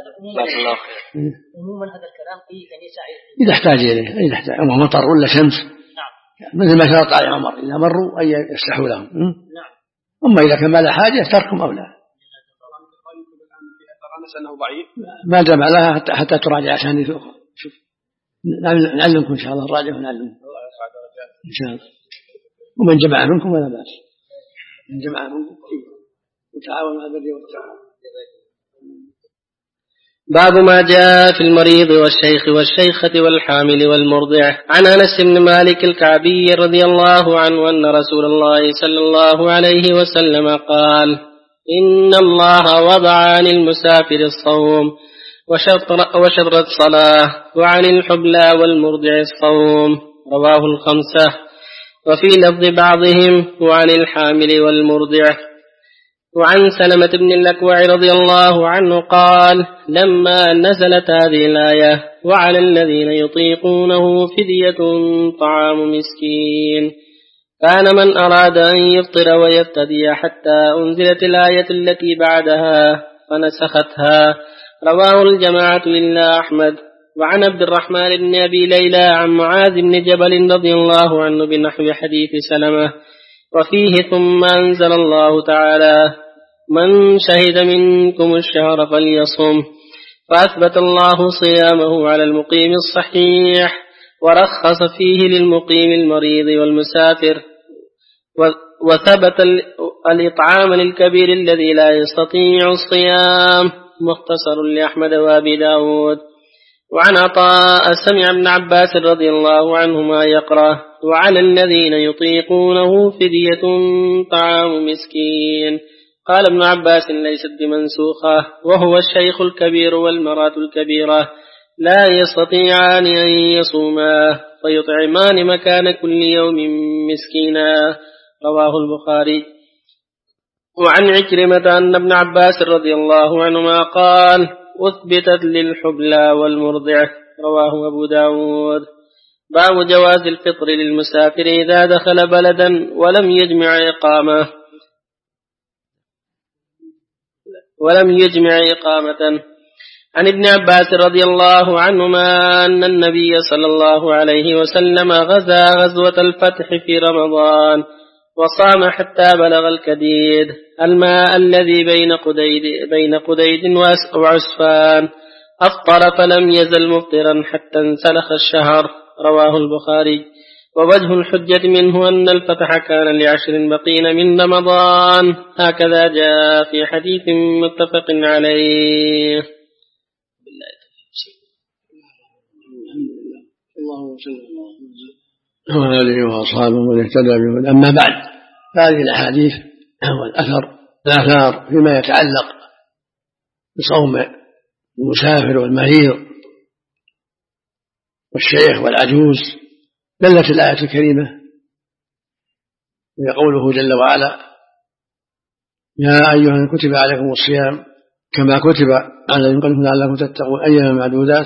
عموما هذا الكلام فيه كنيسة إذا احتاج إليه إذا احتاج أما مطر ولا شمس مثل ما شرط عليه عمر إذا مروا أن يسلحوا لهم. أما إذا كان ما له حاجة تركهم أولى ما جمع لها حتى حتى تراجع أسانيد أخرى. شوف نعلمكم إن شاء الله نراجع ونعلم إن شاء الله. ومن جمع منكم ولا بأس من جمع منكم وتعاون على البر والتقوى. باب ما جاء في المريض والشيخ والشيخة والحامل والمرضع. عن أنس بن مالك الكعبي رضي الله عنه أن رسول الله صلى الله عليه وسلم قال إن الله وضع عن المسافر الصوم وشطر, وشطر الصلاة وعن الحبلى والمرضع الصوم رواه الخمسة. وفي لفظ بعضهم وعن الحامل والمرضع. وعن سلمة بن الأكوع رضي الله عنه قال لما نزلت هذه الآية وعلى الذين يطيقونه فدية طعام مسكين كان من أراد أن يفطر ويفتدي حتى أنزلت الآية التي بعدها فنسختها رواه الجماعة إلا أحمد. وعن عبد الرحمن بن أبي ليلى عن معاذ بن جبل رضي الله عنه بنحو حديث سلمة وفيه ثم أنزل الله تعالى من شهد منكم الشهر فليصم، فأثبت الله صيامه على المقيم الصحيح ورخص فيه للمقيم المريض والمسافر، وثبت الإطعام للكبير الذي لا يستطيع الصيام. مختصر لأحمد وأبي داود. وعن عطاء سمع ابن عباس رضي الله عنهما يقرأ وعلى الذين يطيقونه فدية طعام مسكين. قال ابن عباس ليست بمنسوخة، وهو الشيخ الكبير والمرأة الكبيرة لا يستطيعان أن يصوما فيطعمان مكان كل يوم مسكينا. رواه البخاري. وعن عكرمة أن ابن عباس رضي الله عنهما قال أثبتت للحبلى والمرضع. رواه أبو داود. باب جواز الفطر للمسافر إذا دخل بلدا ولم يجمع إقامة ولم يجمع إقامة. عن ابن عباس رضي الله عنهما أن النبي صلى الله عليه وسلم غزا غزوة الفتح في رمضان وصام حتى بلغ الكديد الماء الذي بين قديد, بين قديد وعسفان، أفطر فلم يزل مفطرا حتى انسلخ الشهر. رواه البخاري. ووجه الحجة منه أن الفتح كان لعشر بقين من رمضان، هكذا جاء في حديث متفق عليه. اللهم صل وعلى آله وأصحابه ومن اهتدى بهداه. أما بعد، فهذه الأحاديث والأثر الآثار فيما يتعلق بصوم المسافر والمريض والشيخ والعجوز دلت الآية الكريمة، ويقوله جل وعلا يا أيها كتب عليكم الصيام كما كتب على الذين قبلكم لعلكم تتقون أياما معدودات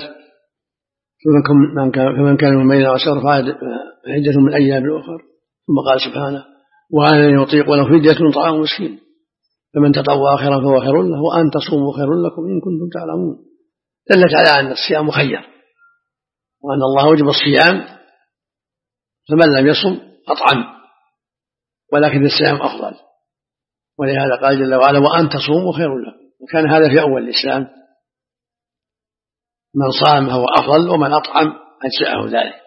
فمن كان مريضا أو سافر فعدة من أيام أخر. ثم قال سبحانه وعلى الذين يطيقونه فدية طعام مسكين فمن تطوع خيرا فهو خير له وأن تصوموا خير لكم إن كنتم تعلمون. دلت على أن الصيام مخير وأن الله وجب الصيام، فمن لم يصم أطعم، ولكن الصيام أفضل. ولهذا قال جل وعلا وأن تصوموا خير لكم، وكان هذا في أول الإسلام، من صام هو أفضل ومن أطعم أجزأه ذلك.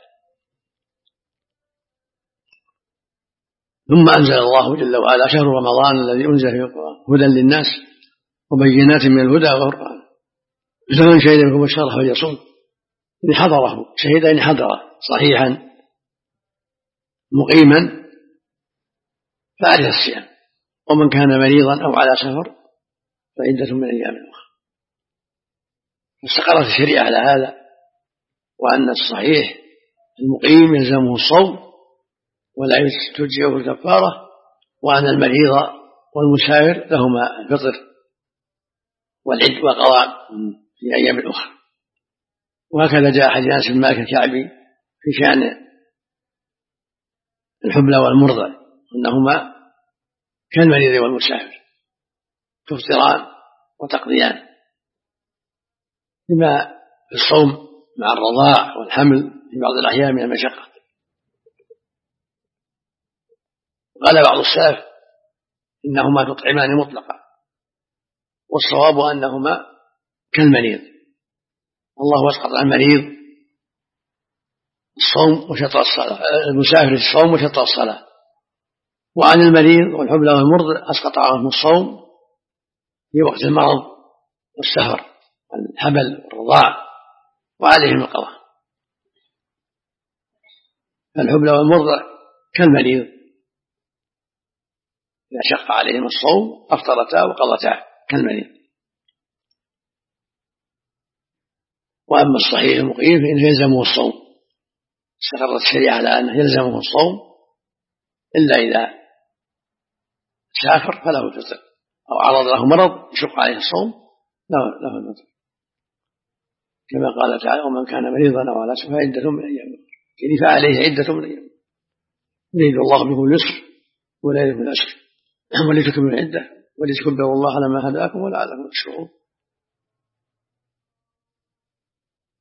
ثم أنزل الله جل وعلا شهر رمضان الذي أنزل فيه القرآن هدى للناس وبينات من الهدى والفرقان فمن شهد منكم الشهر فليصم إن حضره، شهد إن حضره صحيحا مقيما فعليه الصيام، ومن كان مريضا أو على سفر فعدة من أيام أخرى. استقرت الشريعة على هذا، وأن الصحيح المقيم يلزمه الصوم ولا تجزئه الكفارة، وأن المريض والمسافر لهما الفطر والعد والقضاء في أيام أخرى. وهكذا جاء حديث أنس بن مالك الكعبي في شأن الحبلى والمرضع أنهما كالمريض والمسافر تفطران وتقضيان، لما في الصوم مع الرضاع والحمل في بعض الأحيان من المشقة. قال بعض السلف إنهما تطعمان مطلقا، والصواب أنهما كالمريض. الله أسقط عن المريض الصوم وشطر الصلاة، المسافر الصوم وشطر الصلاة، وعن المريض والحبلى والمرضع أسقط عنهم الصوم في وقت المرض والسفر والحبل والرضاع، وعليهم القضاء. الحبلى والمرضع كالمريض، إذا شق عليهم الصوم أفطرتا وقضتا كالمريض. وأما الصحيح المقيم فإنه يلزمه الصوم، استقرت الشريعة على أنه يلزمه الصوم إلا إذا سافر فله الفطر، أو عرض له مرض يشق عليه الصوم له الفطر، كما قال تعالى ومن كان مريضا أو على سفر فعدة من أيام أخرى، يعني فعليه عدة من أيام. يريد الله بكم اليسر ولا يريد العسر ولتكملوا العدة ولتكبروا الله على ما هداكم ولعلكم تشكرون.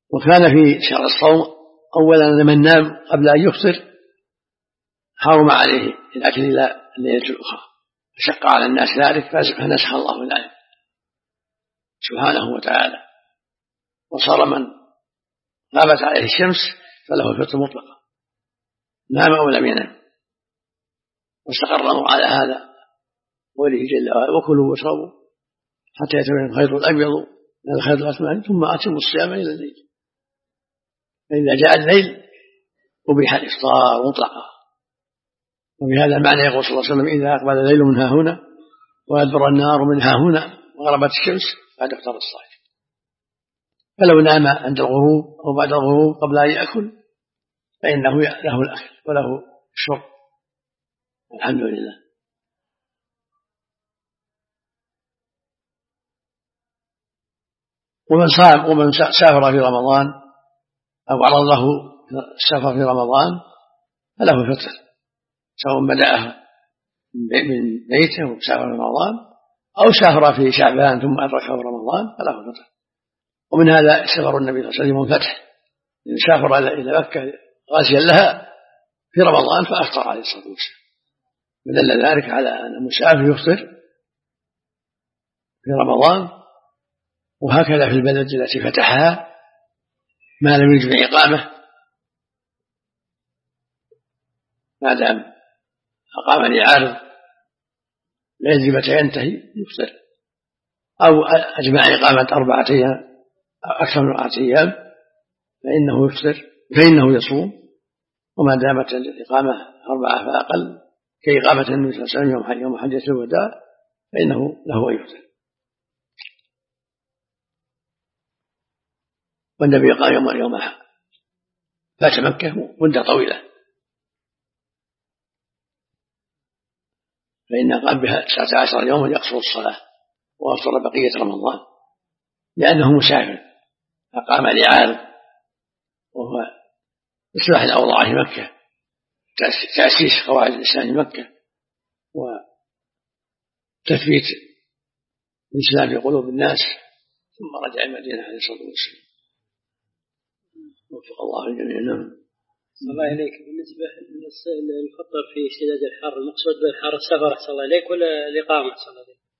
وكان في شهر الصوم أولا من نام قبل أن يفطر حرم عليه الأكل إلى الليلة الأخرى، فشق على الناس ذلك فنسخ الله ذلك سبحانه وتعالى، وصار من غابت عليه الشمس فله الفطر مطلقا، نام أو لم ينم، واستقروا على هذا قوله جل وعلا: وكلوا واشربوا حتى يتبين الخيط الأبيض من الخيط الأسود ثم أتموا الصيام إلى الليل. فإذا جاء الليل أبيح الإفطار مطلقا. وبهذا المعنى يقول صلى الله عليه وسلم: إذا أقبل الليل من ها هنا وأدبر النهار من ها هنا وغربت الشمس فقد افطر الصائم. فلو نام عند الغروب أو بعد الغروب قبل أن يأكل فإنه له الأكل وله الشرب. الحمد لله. ومن صام ومن سافر في رمضان أو عرض له السفر في رمضان فله فطر، سواء بدأ من بيته وسافر في رمضان أو سافر في شعبان ثم أدركه رمضان فله فطر. ومن هذا سفر النبي صلى الله عليه وسلم الفتح، سافر إلى مكة غازيا لها في رمضان فأفطر عليه الصلاة والسلام، فدل ذلك على أن المسافر يفطر في رمضان. وهكذا في البلد التي فتحها ما لم يجب إقامة، ما دام أقام لعارض لا يجب متى ينتهي يفطر، أو أجمع إقامة أربعة أيام أكثر من أربعة أيام فإنه يفطر فإنه يصوم، وما دامت الإقامة أربعة فأقل كإقامة النبي صلى الله عليه وسلم يوم حجة الوداع فإنه له أن يفطر. والنبي قال يوم يوم فات مكة مدة طويلة، فإن قام بها تسعة عشر يوما يقصر الصلاة وأفطر بقية رمضان لأنه مسافر، فقام لعارض وهو إصلاح الأوضاع في مكة، تأسيس قواعد الإسلام في مكة، وتثبيت الإسلام في قلوب الناس، ثم رجع المدينة عليه الصلاة والسلام. وفق الله الجميع. نعم. الله إليك. بالنسبة للفطر في شدة الحر، المقصود بالحر السفر أحسن الله إليك ولا الإقامة أحسن الله إليك؟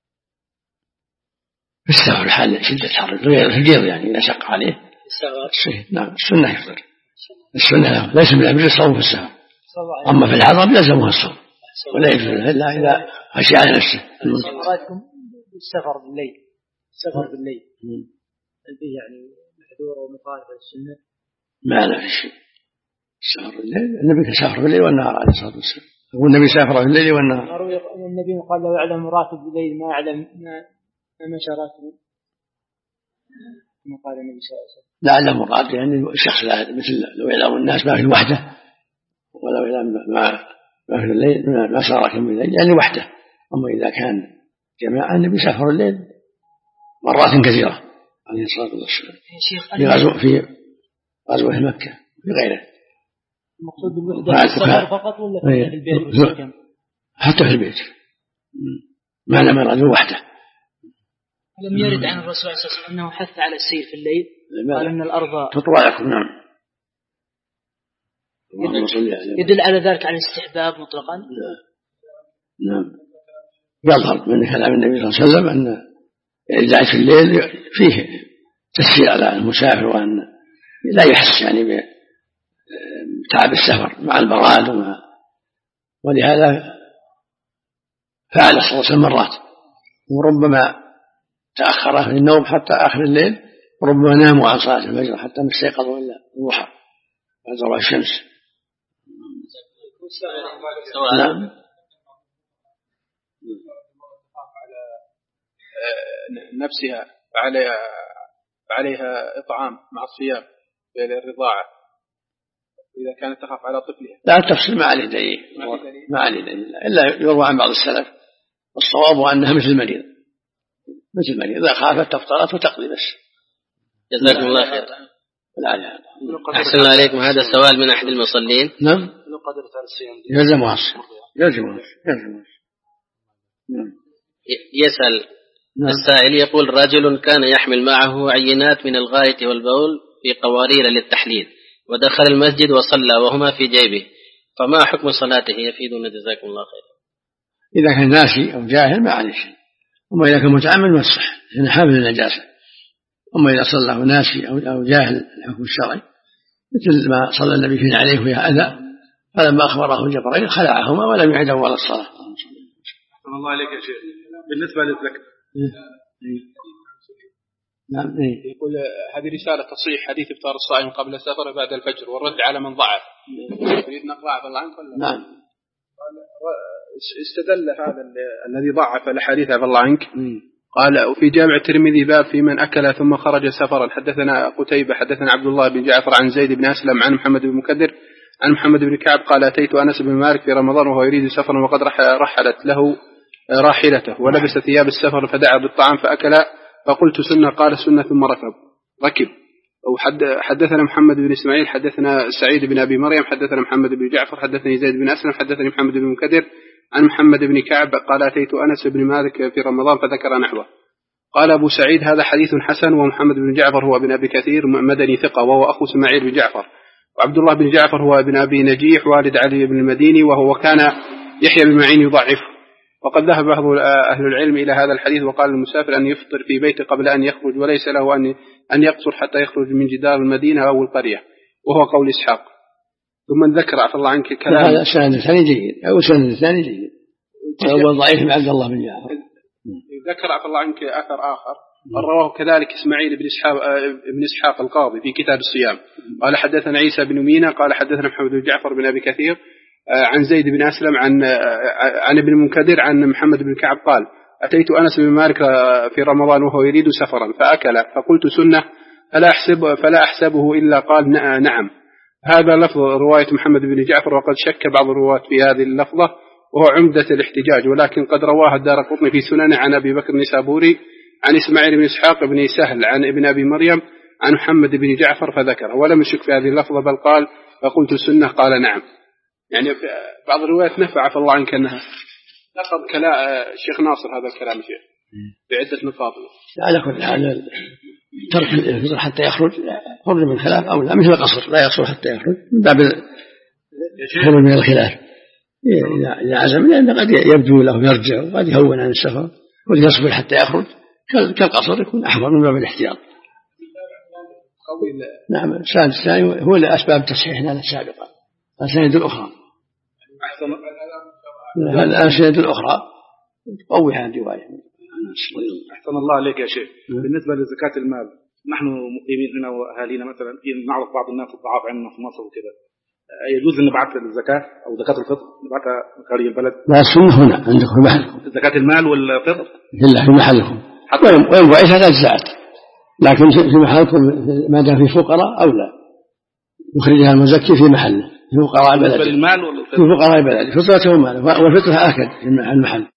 في السفر حال شدة الحر غير يعني إذا شق عليه السفر. نعم السنة يفطر، السنة ليس من أمر الصوم في السفر، أما في الحضر يلزمها الصوم ولا يجوز إلا إذا خشي على نفسه. رأيكم السفر بالليل، السفر بالليل هل فيه يعني محذور ومخالفة للسنة؟ ما لا في شيء. السفر بالليل النبي سافر بالليل والنهار عليه الصلاة والسلام، والنبي سافر بالليل والنهار. النبي قال لو يعلم راتب بالليل ما يعلم ما مشى راتب، كما قال النبي صلى الله عليه وسلم. لعل مراد يعني الشخص لا مثل لو يعلم الناس ما في الوحدة، ولو يعلم ما ما في الليل ما صار كم الليل يعني وحده. أما إذا كان جماعة النبي سافر الليل مرات كثيرة عليه الصلاة والسلام في غزو في غزوة مكة في غيره. المقصود بالوحدة السفر فقط ولا في البيت؟ حتى في البيت ما لم يرد وحده. لم يرد عن الرسول صلى الله عليه وسلم أنه حث على السير في الليل، قال أن الأرض تطوى لكم. نعم. يدل على ذلك على الاستحباب مطلقا. نعم. يظهر من كلام النبي صلى الله عليه وسلم أن الإعداد في الليل فيه تسهيل على المسافر، وأن لا يحس يعني بتعب السفر مع البراد ومع، ولهذا فعل صلى الله عليه وسلم مرات، وربما تأخر في النوم حتى آخر الليل، وربما ناموا عن صلاة الفجر حتى ما استيقظوا إلا الضحى بعد زوال الشمس. نعم. على نفسها فعليها فعليها إطعام مع الصيام للرضاعة إذا كانت تخاف على طفلها. لا التفصيل ما عليه دليل، ما عليه دليل إلا يروى عن بعض السلف، والصواب أنها مثل المريض، مثل المريض إذا خافت تفطرت وتقضي بس. جزاكم الله خير. أحسن الله عليكم. هذا سؤال من أحد المصلين. نعم. يلزم واصل يلزم يلزم يسأل السائل يقول: رجل كان يحمل معه عينات من الغائط والبول في قوارير للتحليل ودخل المسجد وصلى وهما في جيبه، فما حكم صلاته؟ يفيدنا جزاكم الله خير. إذا كان ناسي أو جاهل ما عليه شيء، أما إذا كان متعمد مسح لأنه حامل النجاسة. أما إذا صلى ناسي أو جاهل الحكم الشرعي مثل ما صلى النبي فيه عليه وهي أذى، فلما أخبره جبريل خلعهما ولم يعد أول الصلاة. الله عليك يا شيخ. بالنسبة للزكاة نعم يقول هذه رسالة تصحيح حديث إفطار الصائم قبل السفر بعد الفجر والرد على من ضعف. يريد نقرأ بالله عنك ولا؟ نعم. استدل هذا الذي ضعف الحديث عفى الله عنك قال وفي جامع الترمذي باب في من أكل ثم خرج سفرا. حدثنا قتيبة حدثنا عبد الله بن جعفر عن زيد بن أسلم عن محمد بن مكدر عن محمد بن كعب قال أتيت أنس بن مالك في رمضان وهو يريد سفرا وقد رحلت له راحلته ولبس ثياب السفر فدعا بالطعام فأكل فقلت سنة قال سنة ثم ركب ركب. حدثنا محمد بن إسماعيل حدثنا سعيد بن أبي مريم حدثنا محمد بن جعفر حدثني زيد بن أسلم حدثني محمد بن مكدر عن محمد بن كعب قال أتيت أنس بن مالك في رمضان فذكر نحوه. قال أبو سعيد هذا حديث حسن ومحمد بن جعفر هو ابن أبي كثير مدني ثقة وهو أخو إسماعيل بن جعفر، وعبد الله بن جعفر هو ابن أبي نجيح والد علي بن المديني وهو كان يحيى بن معين يضعفه. وقد ذهب بعض أهل العلم إلى هذا الحديث وقال المسافر أن يفطر في بيته قبل أن يخرج وليس له أن أن يقصر حتى يخرج من جدار المدينة أو القرية، وهو قول إسحاق. ثم ذكر عفى الله عنك كلام هذا السند الثاني جيد أو السند الثاني جيد أول ضعيف من عبد الله بن جعفر. ذكر عفى الله عنك أثر آخر رواه كذلك إسماعيل بن إسحاق بن إسحاق القاضي في كتاب الصيام قال حدثنا عيسى بن مينا قال حدثنا محمد بن جعفر بن أبي كثير عن زيد بن أسلم عن عن ابن منكدر عن محمد بن كعب قال أتيت أنس بن مالك في رمضان وهو يريد سفرا فأكل فقلت سنة فلا أحسب فلا أحسبه إلا قال نعم. هذا لفظ رواية محمد بن جعفر وقد شك بعض الرواة في هذه اللفظة وهو عمدة الاحتجاج، ولكن قد رواها الدارقطني في سنن عن أبي بكر النسابوري عن إسماعيل بن إسحاق بن سهل عن ابن أبي مريم عن محمد بن جعفر فذكر ولم يشك في هذه اللفظة بل قال فقلت سنة قال نعم. يعني بعض الروايات نفع عفى الله عنك أنها نقض كلام الشيخ ناصر هذا الكلام شيخ بعدة نقاط. على كل حال ترك الفطر حتى يخرج خرج من الخلاف أو لا، مثل القصر لا يقصر حتى يخرج من باب الخروج من الخلاف إذا عزم، لأن قد يبدو له يرجع وقد يهون عن السفر وقد يصبر حتى يخرج كالقصر يكون أحمر من باب الاحتياط. نعم. السند الثاني هو لأسباب تصحيحنا السابقة السند الأخرى الأسند الأخرى تقوي هذه الرواية. أحسن الله عليك يا شيخ. بالنسبة لزكاة المال نحن مقيمين هنا وأهالينا مثلا نعرف بعض الناس الضعاف عندنا في مصر وكذا، يجوز أن نبعث الزكاة أو زكاة الفطر نبعثها خارج البلد؟ لا السنة هنا عندكم في محلكم زكاة المال والفطر إلا في محلكم وين بعثها أجزاء، لكن في محلكم ما دام في فقراء أو لا يخرجها المزكي في محله في فقراء البلد في فقراء البلد فطرته وماله والفطرها آكد في المحل.